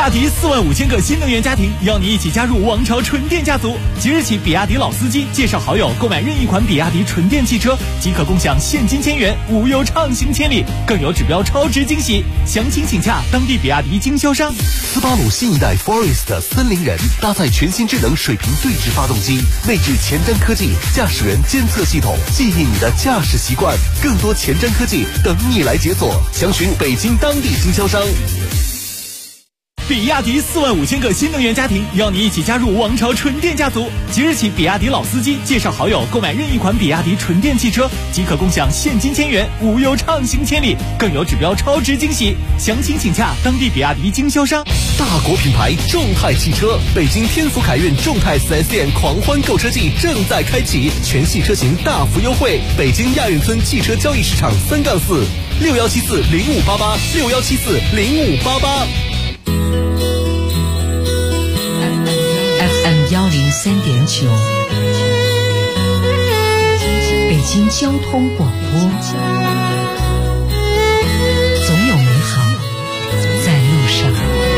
迪45000个新能源家庭邀你一起加入王朝纯电家族。即日起，比亚迪老司机介绍好友购买任意款比亚迪纯电汽车，即可共享现金1000元，无忧畅行千里，更有指标超值惊喜。详情请洽当地比亚迪经销商。 斯巴鲁新一代 Forest 森林人搭载全新智能水平对置发动机，内置前瞻科技驾驶员监测系统，记忆你的驾驶习惯。更多前瞻科技等你来解锁，详询北京当地经销商。 比亚迪45000个新能源家庭邀你一起加入王朝纯电家族。即日起，比亚迪老司机介绍好友购买任意款比亚迪纯电汽车，即可共享现金1000元，无忧畅行千里，更有指标超值惊喜。详情请洽当地比亚迪经销商。 大国品牌众泰汽车，北京天府凯运众泰 4S 店狂欢购车季正在开启，全系车型大幅优惠。北京亚运村汽车交易市场3-46174058861740588。 FM 103.9，北京交通广播，总有美好在路上。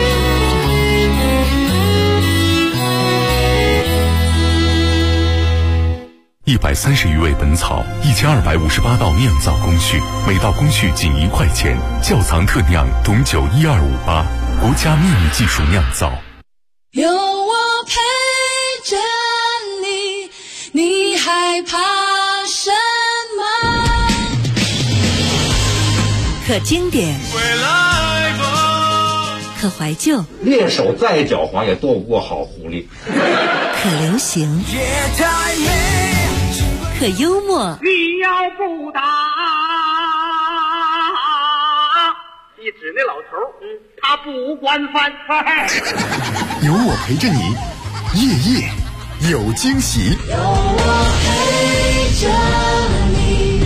130余味本草，1258道酿造工序，每道工序仅1块钱。窖藏特酿董酒12588，国家秘密技术酿造。 有我陪着你，你害怕什么？ 可经典，可怀旧， 猎手再狡猾也斗不过好狐狸。 可流行，可幽默。 你要不打，一指那老头，他不管饭菜。 有我陪着你，夜夜有惊喜。 有我陪着你。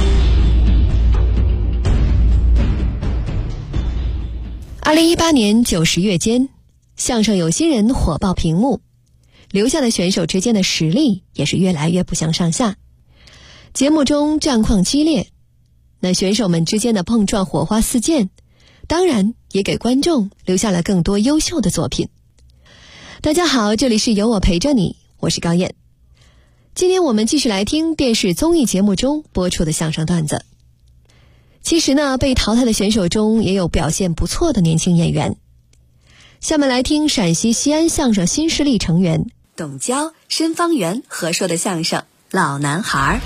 2018年9、10月间，相声有新人火爆屏幕，留下的选手之间的实力也是越来越不相上下。节目中战况激烈，那选手们之间的碰撞火花四溅，当然也给观众留下了更多优秀的作品。大家好，这里是有我陪着你，我是高燕。今天我们继续来听电视综艺节目中播出的相声段子。其实呢，被淘汰的选手中也有表现不错的年轻演员。下面来听陕西西安相声新势力成员董娇、申方圆合说的相声《老男孩》。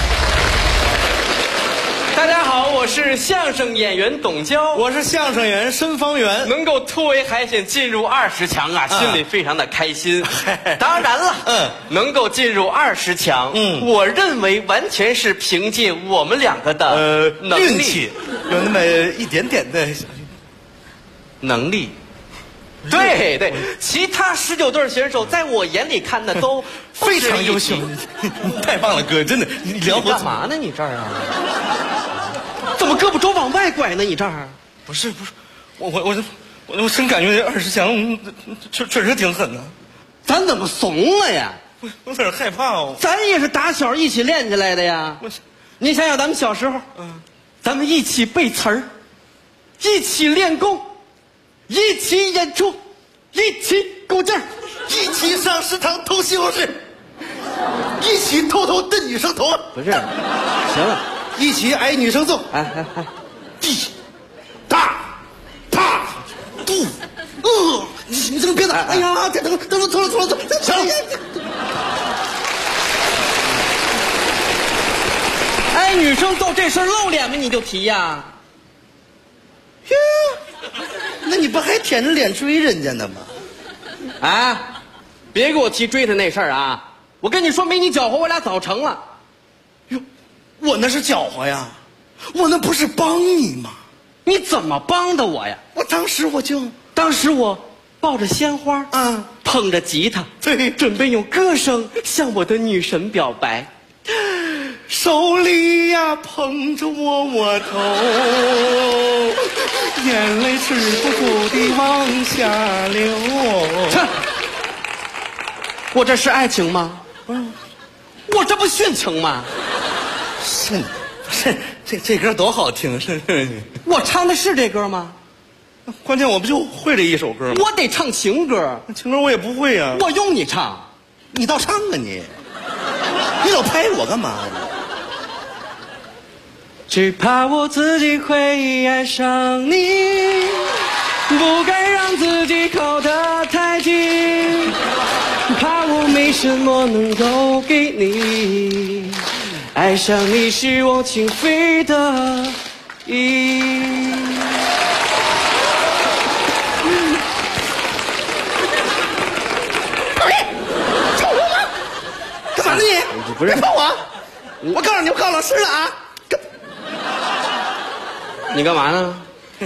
大家好，我是相声演员董娇， 我是相声演员申方圆。 能够突围海选进入20强啊，心里非常的开心。当然了，能够进入20强，我认为完全是凭借我们两个的能力， 运气，有那么一点点的能力。对对，其他19对选手在我眼里看的都非常优秀，太棒了，哥，真的，你聊干嘛呢？你这儿啊？怎么胳膊肘往外拐呢？你这儿？ 不是，我真感觉20强确实挺狠的。 咱怎么怂了呀？ 我有点害怕哦。 咱也是打小一起练起来的呀。你想想咱们小时候，咱们一起背词儿，一起练功，一起演出，一起鼓劲儿， 一起上食堂偷西红柿，一起偷偷蹬女生头。 不是，行了。 一起挨女生揍，地大啪嘟你这个别打！哎呀，等，行。 挨女生揍这事儿露脸吗？你就提呀？ 那你不还舔着脸追人家呢吗？ 啊！别给我提追他那事儿啊！我跟你说，没你搅和，我俩早成了。 我那是搅和呀，我那不是帮你吗？ 你怎么帮的我呀？ 当时我抱着鲜花，捧着吉他， 对， 准备用歌声向我的女神表白， 手里呀捧着我头，眼泪止不住地往下流。 我这是爱情吗？我这不殉情吗？ 是这歌多好听，是。 我唱的是这歌吗？ 关键我不就会这一首歌吗？ 我得唱情歌， 情歌我也不会呀。 我用你唱， 你倒唱啊你！你老拍我干嘛呀？ 只怕我自己会爱上你，不该让自己靠得太近，怕我没什么能够给你，爱上你是我情非得已。 臭流氓！干嘛呢你？ 不是别碰我！我告诉你，我告诉老师了啊！ 你干嘛呢？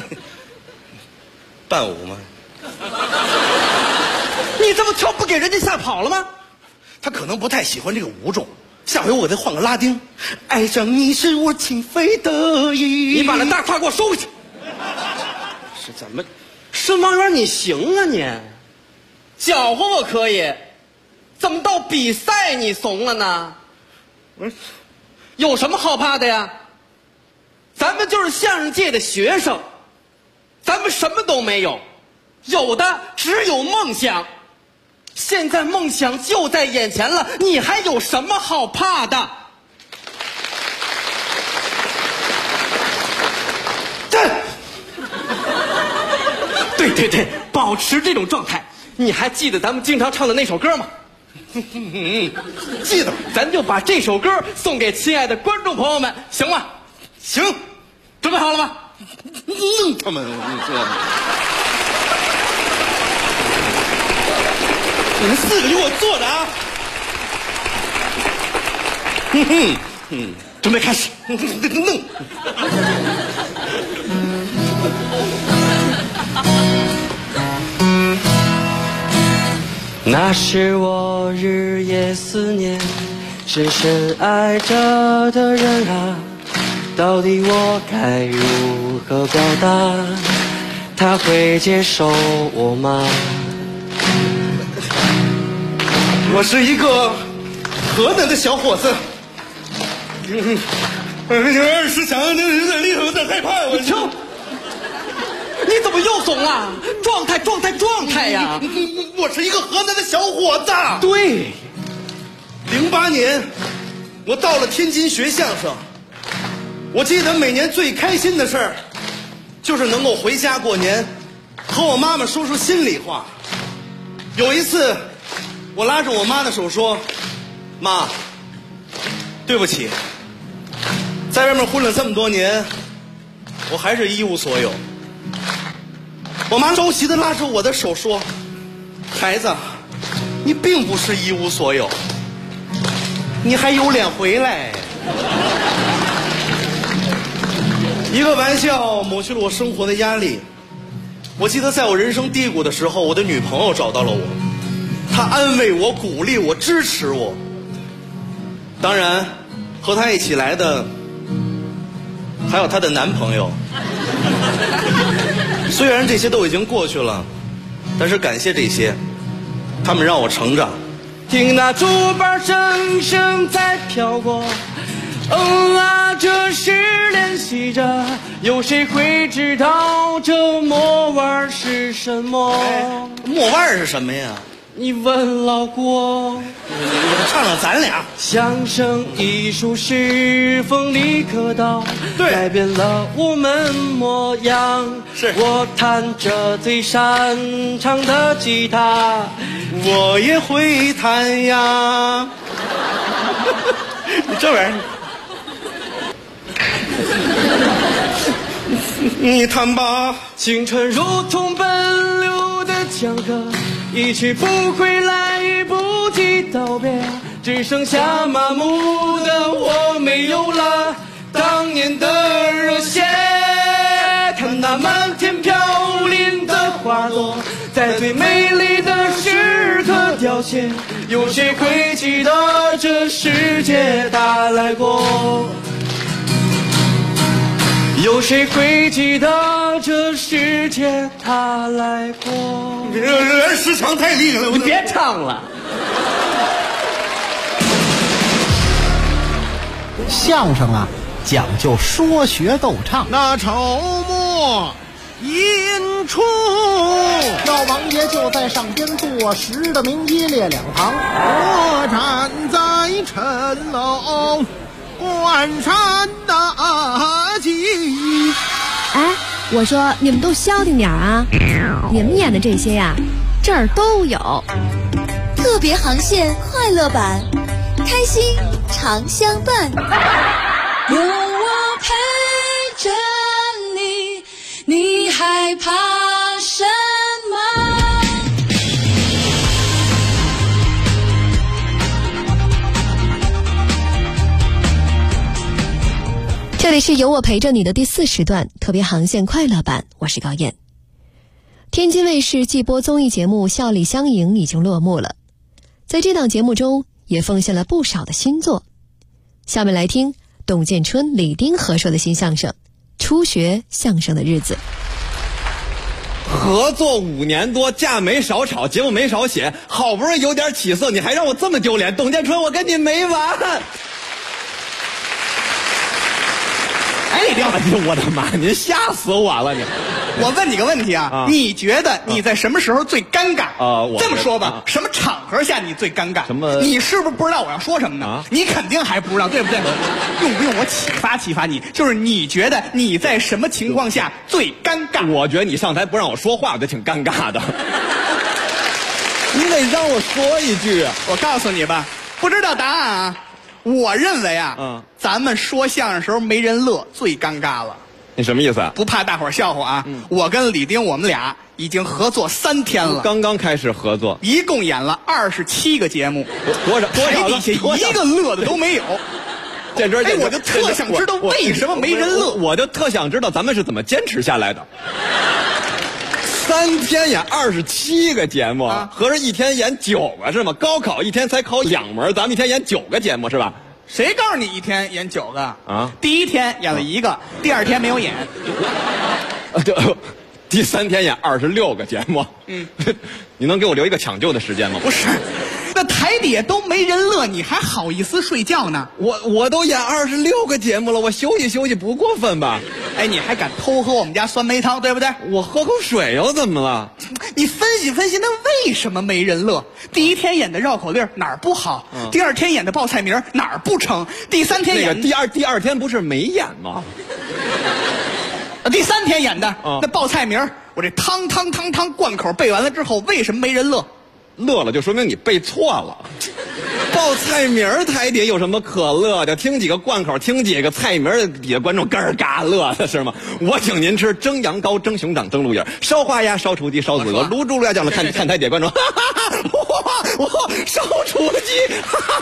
伴舞吗？ 你这么跳不给人家吓跑了吗？ 他可能不太喜欢这个舞种，下回我给他换个拉丁。爱上你是我情非得已。 你把那大胯给我收回去。是怎么？申王元你行啊你？搅和我可以，怎么到比赛你怂了呢？有什么好怕的呀？咱们就是相声界的学生，咱们什么都没有，有的只有梦想。现在梦想就在眼前了，你还有什么好怕的？对，保持这种状态。你还记得咱们经常唱的那首歌吗？ 记得。 咱就把这首歌送给亲爱的观众朋友们，行吗？ 行， 准备好了吗？ 弄他们！我跟你说，你们4个就给我坐着啊！ 准备开始。 弄。 那是我日夜思念、深深爱着的人啊，到底我该如何表达？他会接受我吗？ 我是一个河南的小伙子。20强有点厉害，有点害怕。我听。你怎么又怂了？状态呀！ 我是一个河南的小伙子。 对 ，08年我到了天津学相声。我记得每年最开心的事儿，就是能够回家过年，和我妈妈说说心里话。有一次，我拉着我妈的手说：“妈，对不起，在外面混了这么多年，我还是一无所有。”我妈着急地拉着我的手说：“孩子，你并不是一无所有，你还有脸回来。”一个玩笑抹去了我生活的压力。我记得在我人生低谷的时候，我的女朋友找到了我，她安慰我、鼓励我、支持我。当然，和她一起来的还有她的男朋友。虽然这些都已经过去了，但是感谢这些，他们让我成长。 听那竹板声声在飘过，这是练习着，有谁会知道这墨味是什么？ 墨味是什么呀？ 你问老郭。 你唱唱咱俩。 相声艺术是锋利刻刀，改变了我们模样。 是我弹着最擅长的吉他， 我也会弹呀。你这玩意儿，你弹吧。 青春如同奔流的江河，一去不回来，不及道别，只剩下麻木的我没有了当年的热血。看那满天飘零的花朵，在最美丽的时刻凋谢，有谁会记得这世界它来过？有谁会记得这世界它来过？ 人时长太厉害了， 你别唱了。 相声啊，讲究说学逗唱。 那筹末迎春。 爷就在上边坐实的名一列两旁。 我站在城楼关山大吉。 哎，我说你们都消停点啊！你们演的这些呀，这儿都有。 特别航线快乐版，开心常相伴。 有我陪着你，你害怕什么？ 这里是有我陪着你的第4时段特别航线快乐版，我是高燕。天津卫视季播综艺节目《笑里相迎》已经落幕了，在这档节目中也奉献了不少的新作。下面来听董建春、李丁合说的新相声《初学相声的日子》。 合作5年多，架没少吵，节目没少写，好不容易有点起色，你还让我这么丢脸，董建春，我跟你没完！ 哎，李丁， 我的妈，您吓死我了！ 我问你个问题啊，你觉得你在什么时候最尴尬？这么说吧，什么场合下你最尴尬？ 什么？ 你是不是不知道我要说什么呢？你肯定还不知道，对不对？用不用我启发启发你？就是你觉得你在什么情况下最尴尬？ 我觉得你上台不让我说话，我就挺尴尬的。你得让我说一句。 我告诉你吧，不知道答案啊。我认为啊，咱们说相声时候没人乐，最尴尬了。 你什么意思啊？ 不怕大伙儿笑话啊！我跟李丁我们俩已经合作3天了， 刚刚开始合作， 一共演了27个节目， 多少台底下一个乐的都没有。 建春， 哎，我就特想知道为什么没人乐， 我就特想知道咱们是怎么坚持下来的。3天演27个节目，合着一天演9个是吗？高考一天才考2门，咱们一天演9个节目是吧？ 谁告诉你一天演9个啊？ 第1天演了1个，第2天没有演。 第3天演26个节目。你能给我留一个抢救的时间吗？ 不是，那台底下都没人乐，你还好意思睡觉呢？ 我都演26个节目了，我休息休息不过分吧？ 哎，你还敢偷喝我们家酸梅汤，对不对？ 我喝口水又怎么了？ 你分析分析，那为什么没人乐？第1天演的绕口令哪儿不好？第2天演的报菜名哪儿不成？第3天演那个第二天不是没演吗？ 第3天演的那报菜名，我这汤贯口背完了之后，为什么没人乐？ 乐了就说明你背错了。报菜名台底下有什么可乐的？听几个贯口，听几个菜名，底下观众咯嘎乐的是吗？我请您吃蒸羊羔、蒸熊掌、蒸鹿眼、烧花鸭、烧雏鸡、烧子鹅、卤猪鸭酱了。看台底下观众，哇，烧雏鸡！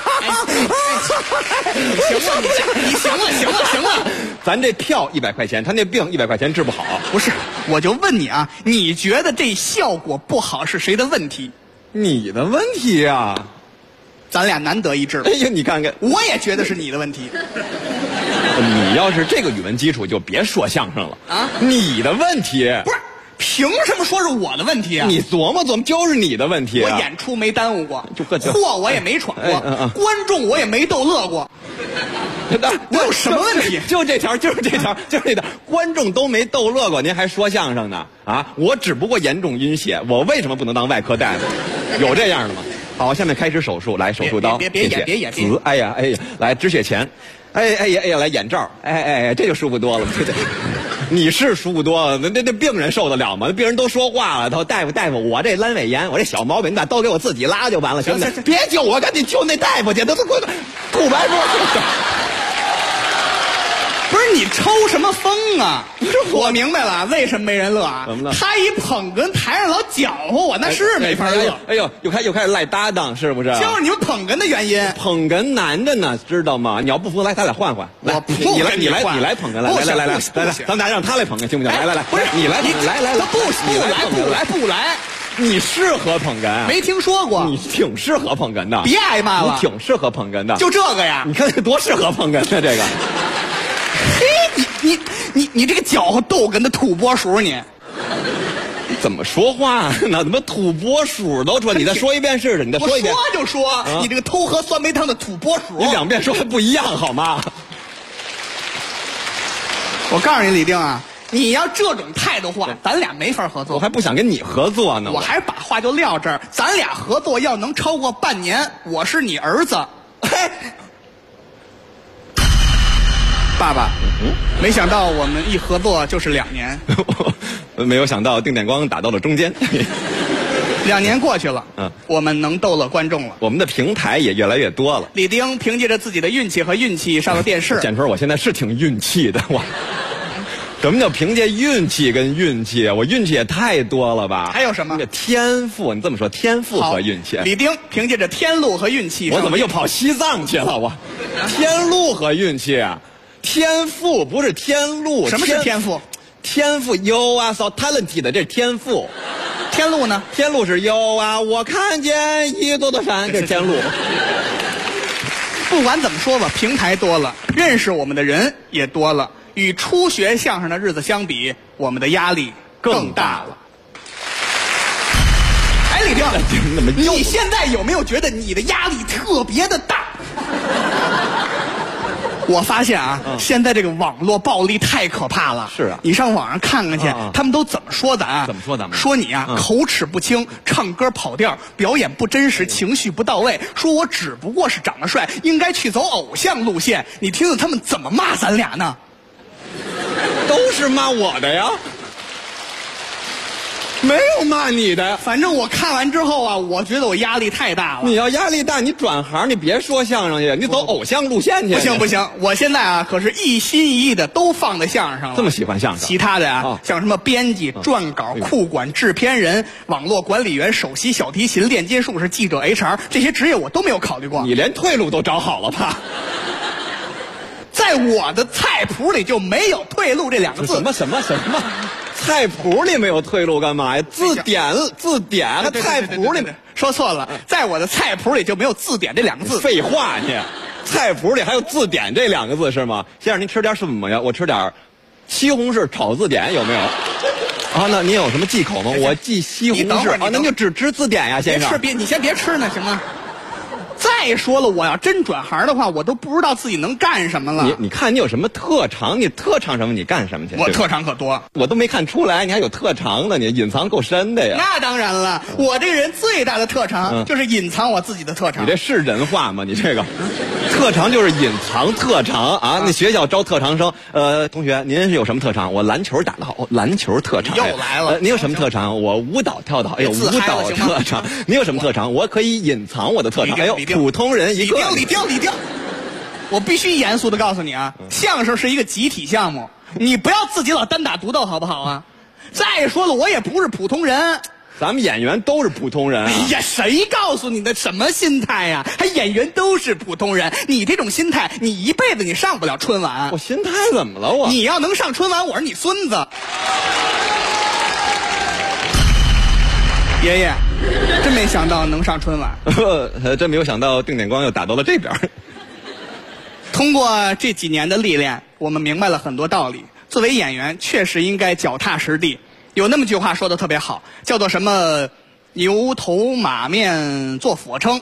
行了，咱这票100块钱，他那病100块钱治不好。 不是，我就问你啊，你觉得这效果不好是谁的问题？ 你的问题啊。 咱俩难得一致了。 哎呀，你看看， 我也觉得是你的问题。 你要是这个语文基础，就别说相声了啊！你的问题不是，凭什么说是我的问题啊？ 你琢磨琢磨，就是你的问题啊！ 我演出没耽误过，祸我也没闯过，观众我也没逗乐过。我有什么问题？ 就是这条，观众都没逗乐过，您还说相声呢？啊！我只不过严重晕血，我为什么不能当外科大夫？有这样的吗？好，下面开始手术，来手术刀， 别演， 紫，哎呀，来止血钳，哎呀，来眼罩，哎，这就舒服多了，对。你是舒服多了，那病人受得了吗？病人都说话了，他说大夫，我这阑尾炎，我这小毛病，你把刀给我自己拉就完了，行不行？别救我，赶紧救那大夫去，都滚，吐白沫。 不是你抽什么风啊？我明白了，为什么没人乐啊？ 怎么了？ 他一捧哏，台上老搅和我，那是没法乐。 哎呦，又开始赖搭档，是不是？ 就是你们捧哏的原因。 捧哏难着呢，知道吗？你要不服，来咱俩换。 我不， 你来捧哏，来，咱俩让他来捧哏，行不行？来，不是你来，来， 不来。 你适合捧哏啊？ 没听说过。 你挺适合捧哏的。 别挨骂了。 你挺适合捧哏的。 就这个呀？ 你看多适合捧哏的这个。 嘿，你这个搅和逗哏的土拨鼠，你怎么说话？那怎么土拨鼠都说？你再说一遍试试，你再说一遍。 我说就说，你这个偷喝酸梅汤的土拨鼠。 你2遍说还不一样好吗？ 我告诉你，李丁啊， 你要这种态度话，咱俩没法合作。 我还不想跟你合作呢。 我还把话就撂这儿，咱俩合作要能超过半年，我是你儿子。嘿，爸爸，没想到我们一合作就是2年。 没有想到定点光打到了中间。 2年过去了，我们能逗乐观众了， 我们的平台也越来越多了。 李丁凭借着自己的运气和运气上了电视。 建春，我现在是挺运气的，哇！什么叫凭借运气跟运气？我运气也太多了吧？ 还有什么？ 天赋，你这么说，天赋和运气。 李丁凭借着天路和运气。 我怎么又跑西藏去了？我天路和运气，天赋不是天路。 什么是天赋？ 天赋 ，You are so talented， 这是天赋。 天路呢？ 天路是 You 啊，我看见一座座山，这是天路。 不管怎么说吧，平台多了，认识我们的人也多了。与初学相声的日子相比，我们的压力更大了。哎，李丁，你现在有没有觉得你的压力特别的大？我发现啊，现在这个网络暴力太可怕了。 是啊， 你上网上看看去，他们都怎么说咱？ 怎么说咱们？ 说你啊，口齿不清，唱歌跑调，表演不真实，情绪不到位。说我只不过是长得帅，应该去走偶像路线。你听听他们怎么骂咱俩呢？ 都是骂我的呀，没有骂你的。 反正我看完之后啊，我觉得我压力太大了。 你要压力大，你转行，你别说相声去，你走偶像路线去。 不行不行，我现在啊可是一心一意的都放在相声上了。 这么喜欢相声？ 其他的啊，像什么编辑、撰稿、库管、制片人、网络管理员、首席小提琴、链接术士、记者、HR 这些职业我都没有考虑过。 你连退路都找好了吧？ 在我的菜谱里就没有退路这2个字。 什么？菜谱里没有退路干嘛呀？字典和菜谱里面说错了，在我的菜谱里就没有字典这2个字。 废话你，菜谱里还有字典这2个字是吗？先生，您吃点什么呀？我吃点西红柿炒字典，有没有？啊，那您有什么忌口吗？我忌西红柿啊，那就只吃字典呀，先生。 你先别吃呢，行吗？再说了，我要真转行的话，我都不知道自己能干什么了。 你看你有什么特长？你特长什么？你干什么去？ 我特长可多， 我都没看出来，你还有特长呢，你隐藏够深的呀。 那当然了，我这个人最大的特长就是隐藏我自己的特长。 你这是人话吗？你这个特长就是隐藏特长啊！那学校招特长生，同学您是有什么特长？我篮球打得好，篮球特长。 又来了， 您有什么特长？我舞蹈跳得好，哎呦，舞蹈特长。您有什么特长？我可以隐藏我的特长。哎呦，普通人一个。 李丁，我必须严肃的告诉你啊，相声是一个集体项目，你不要自己老单打独斗好不好啊？再说了，我也不是普通人。 咱们演员都是普通人啊！ 哎呀，谁告诉你的什么心态呀？还演员都是普通人，你这种心态，你一辈子你上不了春晚。 我心态怎么了？ 你要能上春晚，我是你孙子。爷爷，真没想到能上春晚。 真没有想到定点光又打到了这边。 通过这几年的历练，我们明白了很多道理。作为演员，确实应该脚踏实地。有那么句话说的特别好，叫做什么“牛头马面做俯卧撑”。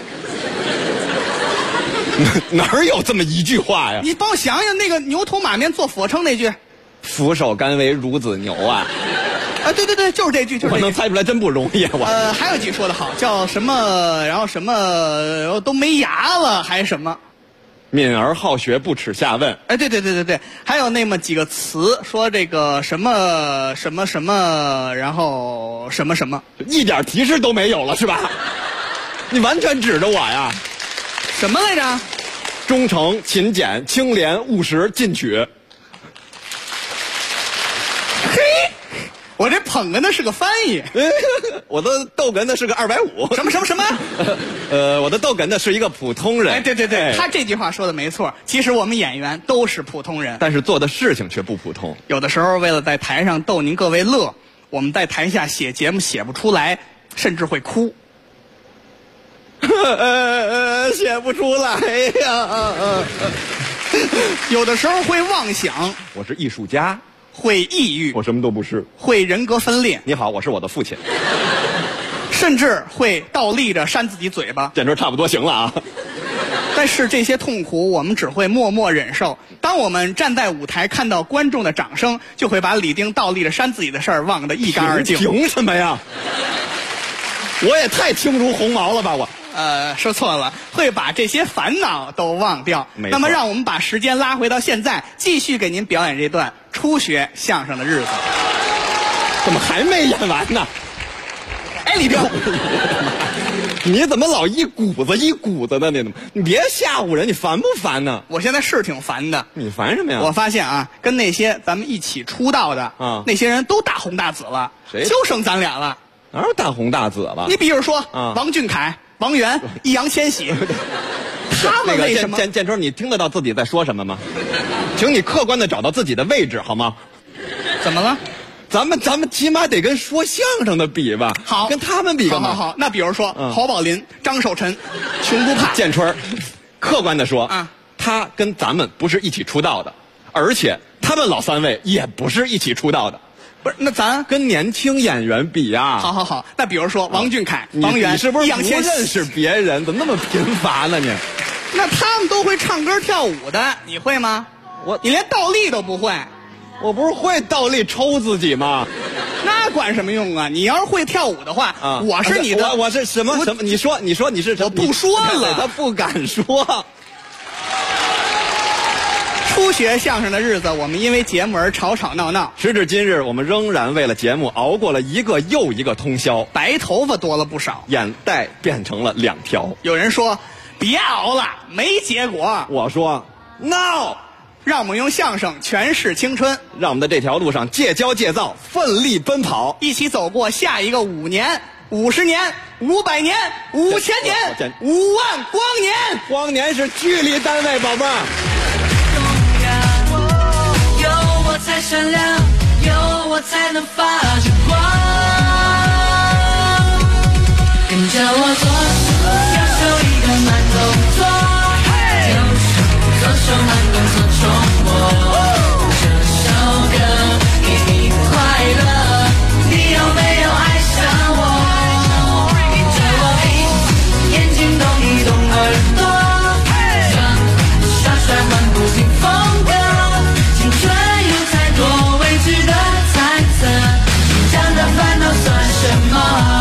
哪有这么一句话呀？ 你帮我想想那个牛头马面做俯卧撑那句。 俯首甘为孺子牛啊！ 啊，对，就是这句，就是这句。 我能猜出来真不容易。 还有一句说的好，叫什么？然后什么？然后都没牙了，还什么？ 敏而好学，不耻下问。 哎，对，还有那么几个词，说这个什么，然后什么， 一点提示都没有了，是吧？你完全指着我呀？ 什么来着？ 忠诚、勤俭、清廉、务实、进取。 嘿，我这捧哏的是个翻译， 我的逗哏的是个250。 什么？ 我的逗哏的是一个普通人。 哎，对，他这句话说的没错。其实我们演员都是普通人， 但是做的事情却不普通。 有的时候为了在台上逗您各位乐，我们在台下写节目写不出来，甚至会哭。 写不出来呀。 有的时候会妄想。 我是艺术家。 会抑郁。 我什么都不是。 会人格分裂。 你好，我是我的父亲。 甚至会倒立着扇自己嘴巴。 简直差不多行了啊！ 但但是这些痛苦我们只会默默忍受。当我们站在舞台看到观众的掌声，就会把李丁倒立着扇自己的事儿忘得一干二净。 凭什么呀？我也太轻如鸿毛了吧我。 说错了，会把这些烦恼都忘掉。那么让我们把时间拉回到现在，继续给您表演这段初学相声的日子。 怎么还没演完呢？ 哎，李丁， 你怎么老一股子一股子的？你别吓唬人，你烦不烦呢？ 我现在是挺烦的。 你烦什么呀？ 我发现啊，跟那些咱们一起出道的那些人都大红大紫了，就剩咱俩了。 哪有大红大紫了？ 你比如说王俊凯、王源、易烊千玺，他们为什么？ 建春，你听得到自己在说什么吗？请你客观的找到自己的位置好吗？ 怎么了？ 咱们起码得跟说相声的比吧。 好， 跟他们比干嘛？ 好。那比如说侯宝林、张寿臣、穷不怕。 建春，客观的说他跟咱们不是一起出道的，而且他们老三位也不是一起出道的。 不是，那咱跟年轻演员比呀。 好，那比如说王俊凯、王源、 你是不是易烊千玺？ 不认识别人，怎么那么贫乏呢你？ 那他们都会唱歌跳舞的，你会吗？你连倒立都不会。 我不是会倒立抽自己吗？ 那管什么用啊？你要是会跳舞的话，我是你的， 我是什么？你说你是什么？ 我不说了， 他不敢说。 初学相声的日子，我们因为节目而吵吵闹闹。 时至今日，我们仍然为了节目熬过了一个又一个通宵， 白头发多了不少， 眼袋变成了2条。 有人说别熬了，没结果。 我说 no， 让我们用相声诠释青春， 让我们在这条路上戒骄戒躁，奋力奔跑， 一起走过下一个5年、50年、500年、5000年、5万光年。 光年是距离单位，宝贝儿。 有我才闪亮，有我才能发着光。跟着我左手右手一个慢动作，右手左手慢动作重播。这首歌给你快乐，你有没有爱上我？跟着我闭眼睛动一动耳朵，转耍甩换不停风格。青春有太多未知的猜测，成长的烦恼算什么？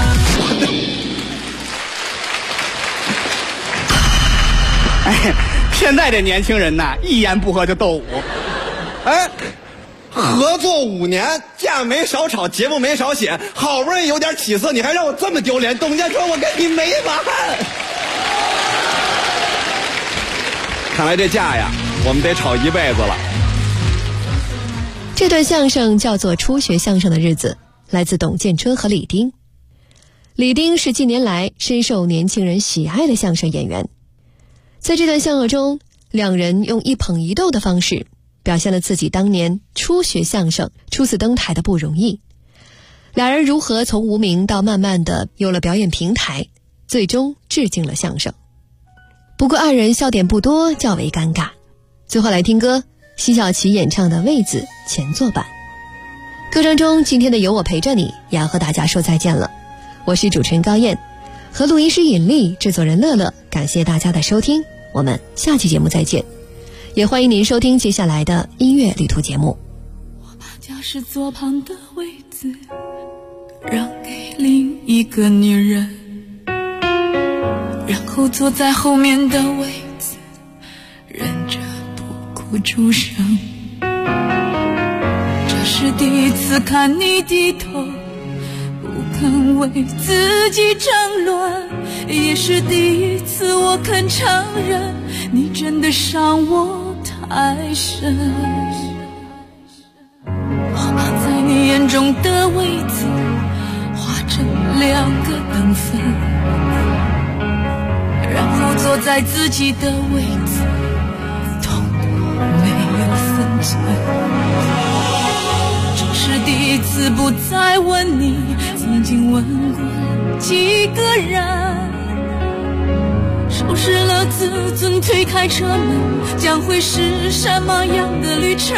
哎，现在这年轻人呐，一言不合就斗舞。 哎，合作5年，架没少吵，节目没少写，好不容易有点起色，你还让我这么丢脸，董建春，我跟你没完。看来这架呀，我们得吵一辈子了。 这段相声叫做《初学相声的日子》，来自董建春和李丁。李丁是近年来深受年轻人喜爱的相声演员。在这段相声中，两人用一捧一逗的方式表现了自己当年初学相声、初次登台的不容易。俩人如何从无名到慢慢的有了表演平台，最终致敬了相声。不过二人笑点不多，较为尴尬。最后来听歌，奚晓琪演唱的《位子》前作版。歌声中，今天的有我陪着你也要和大家说再见了。我是主持人高燕，和录音师尹丽、制作人乐乐，感谢大家的收听，我们下期节目再见。也欢迎您收听接下来的音乐旅途节目。 我把驾驶座旁的位子让给另一个女人，然后坐在后面的位子忍着不哭出声。这是第一次看你低头不肯为自己争论，也是第一次我肯承认你真的伤我太深。我把在你眼中的位子画成2个等分，然后坐在自己的位子痛没有分寸。这是第一次不再问你曾经问过几个人，收拾了自尊，推开车门，将会是什么样的旅程？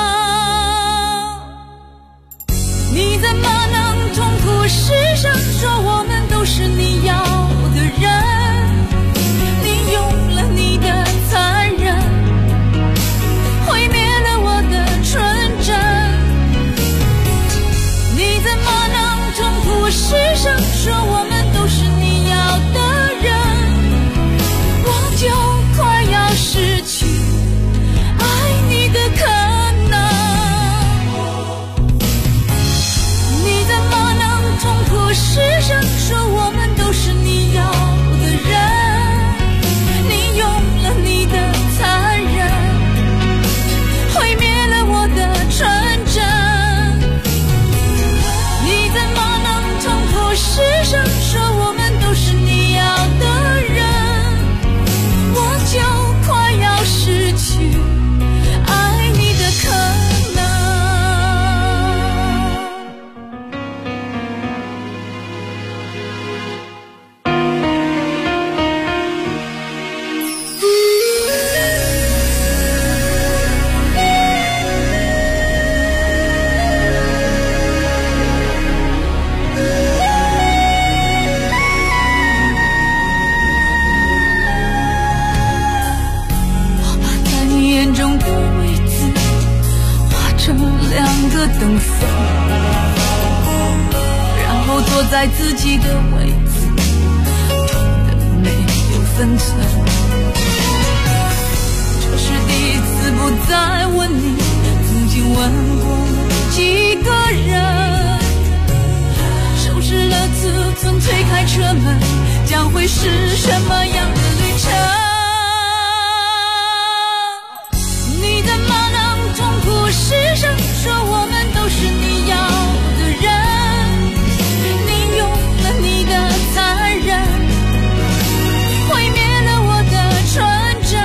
你怎么能痛哭失声，说我们都是你要的人？你用了你过世上说我们都是你要的人，你用了你的残忍，毁灭了我的纯真。你怎么能冲破世上说我们都是你要的人，我就快要失去爱你的可能。在你眼中的位置画成两个等分，然后坐在自己的位置，痛得没有分寸。这是第一次不再问你曾经问过几个人，收拾了自尊，推开车门，将会是什么样的旅程？你怎么能冲破世上说我们都是你要的人，你用了你的残忍，毁灭了我的纯真。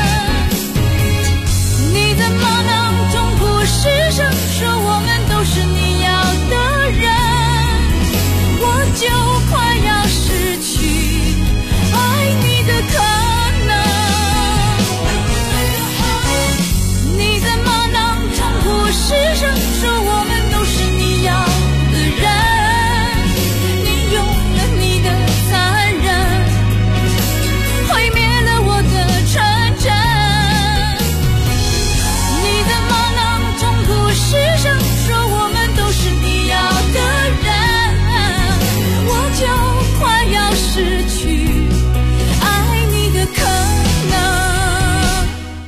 你怎么能冲破世上说我们都是你要的人，我就快要失去爱你的可能。你怎么能冲破世上说我们都是你要的人，你用了你的残忍，毁灭了我的纯真。你怎么能冲破世上说我们都是你要的人，我就快要失去爱你的可能。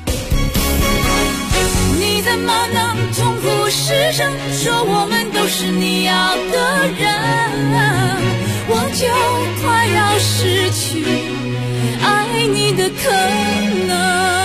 你怎么能冲破世上说我们都是你要的人，我就快要失去爱你的可能。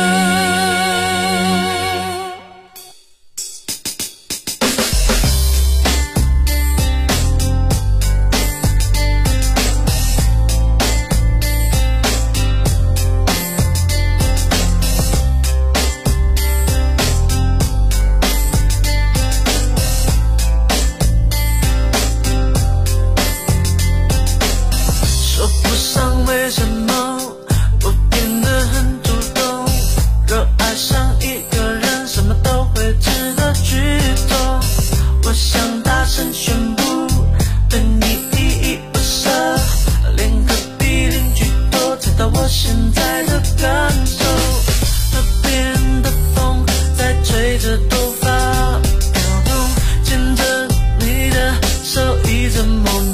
说不上为什么我变得很主动，若爱上一个人，什么都会值得去做。我想大声宣布，对你依依不舍，连隔壁邻居都猜到我现在的感受。河边的风在吹着头发飘动，牵着你的手，一直梦。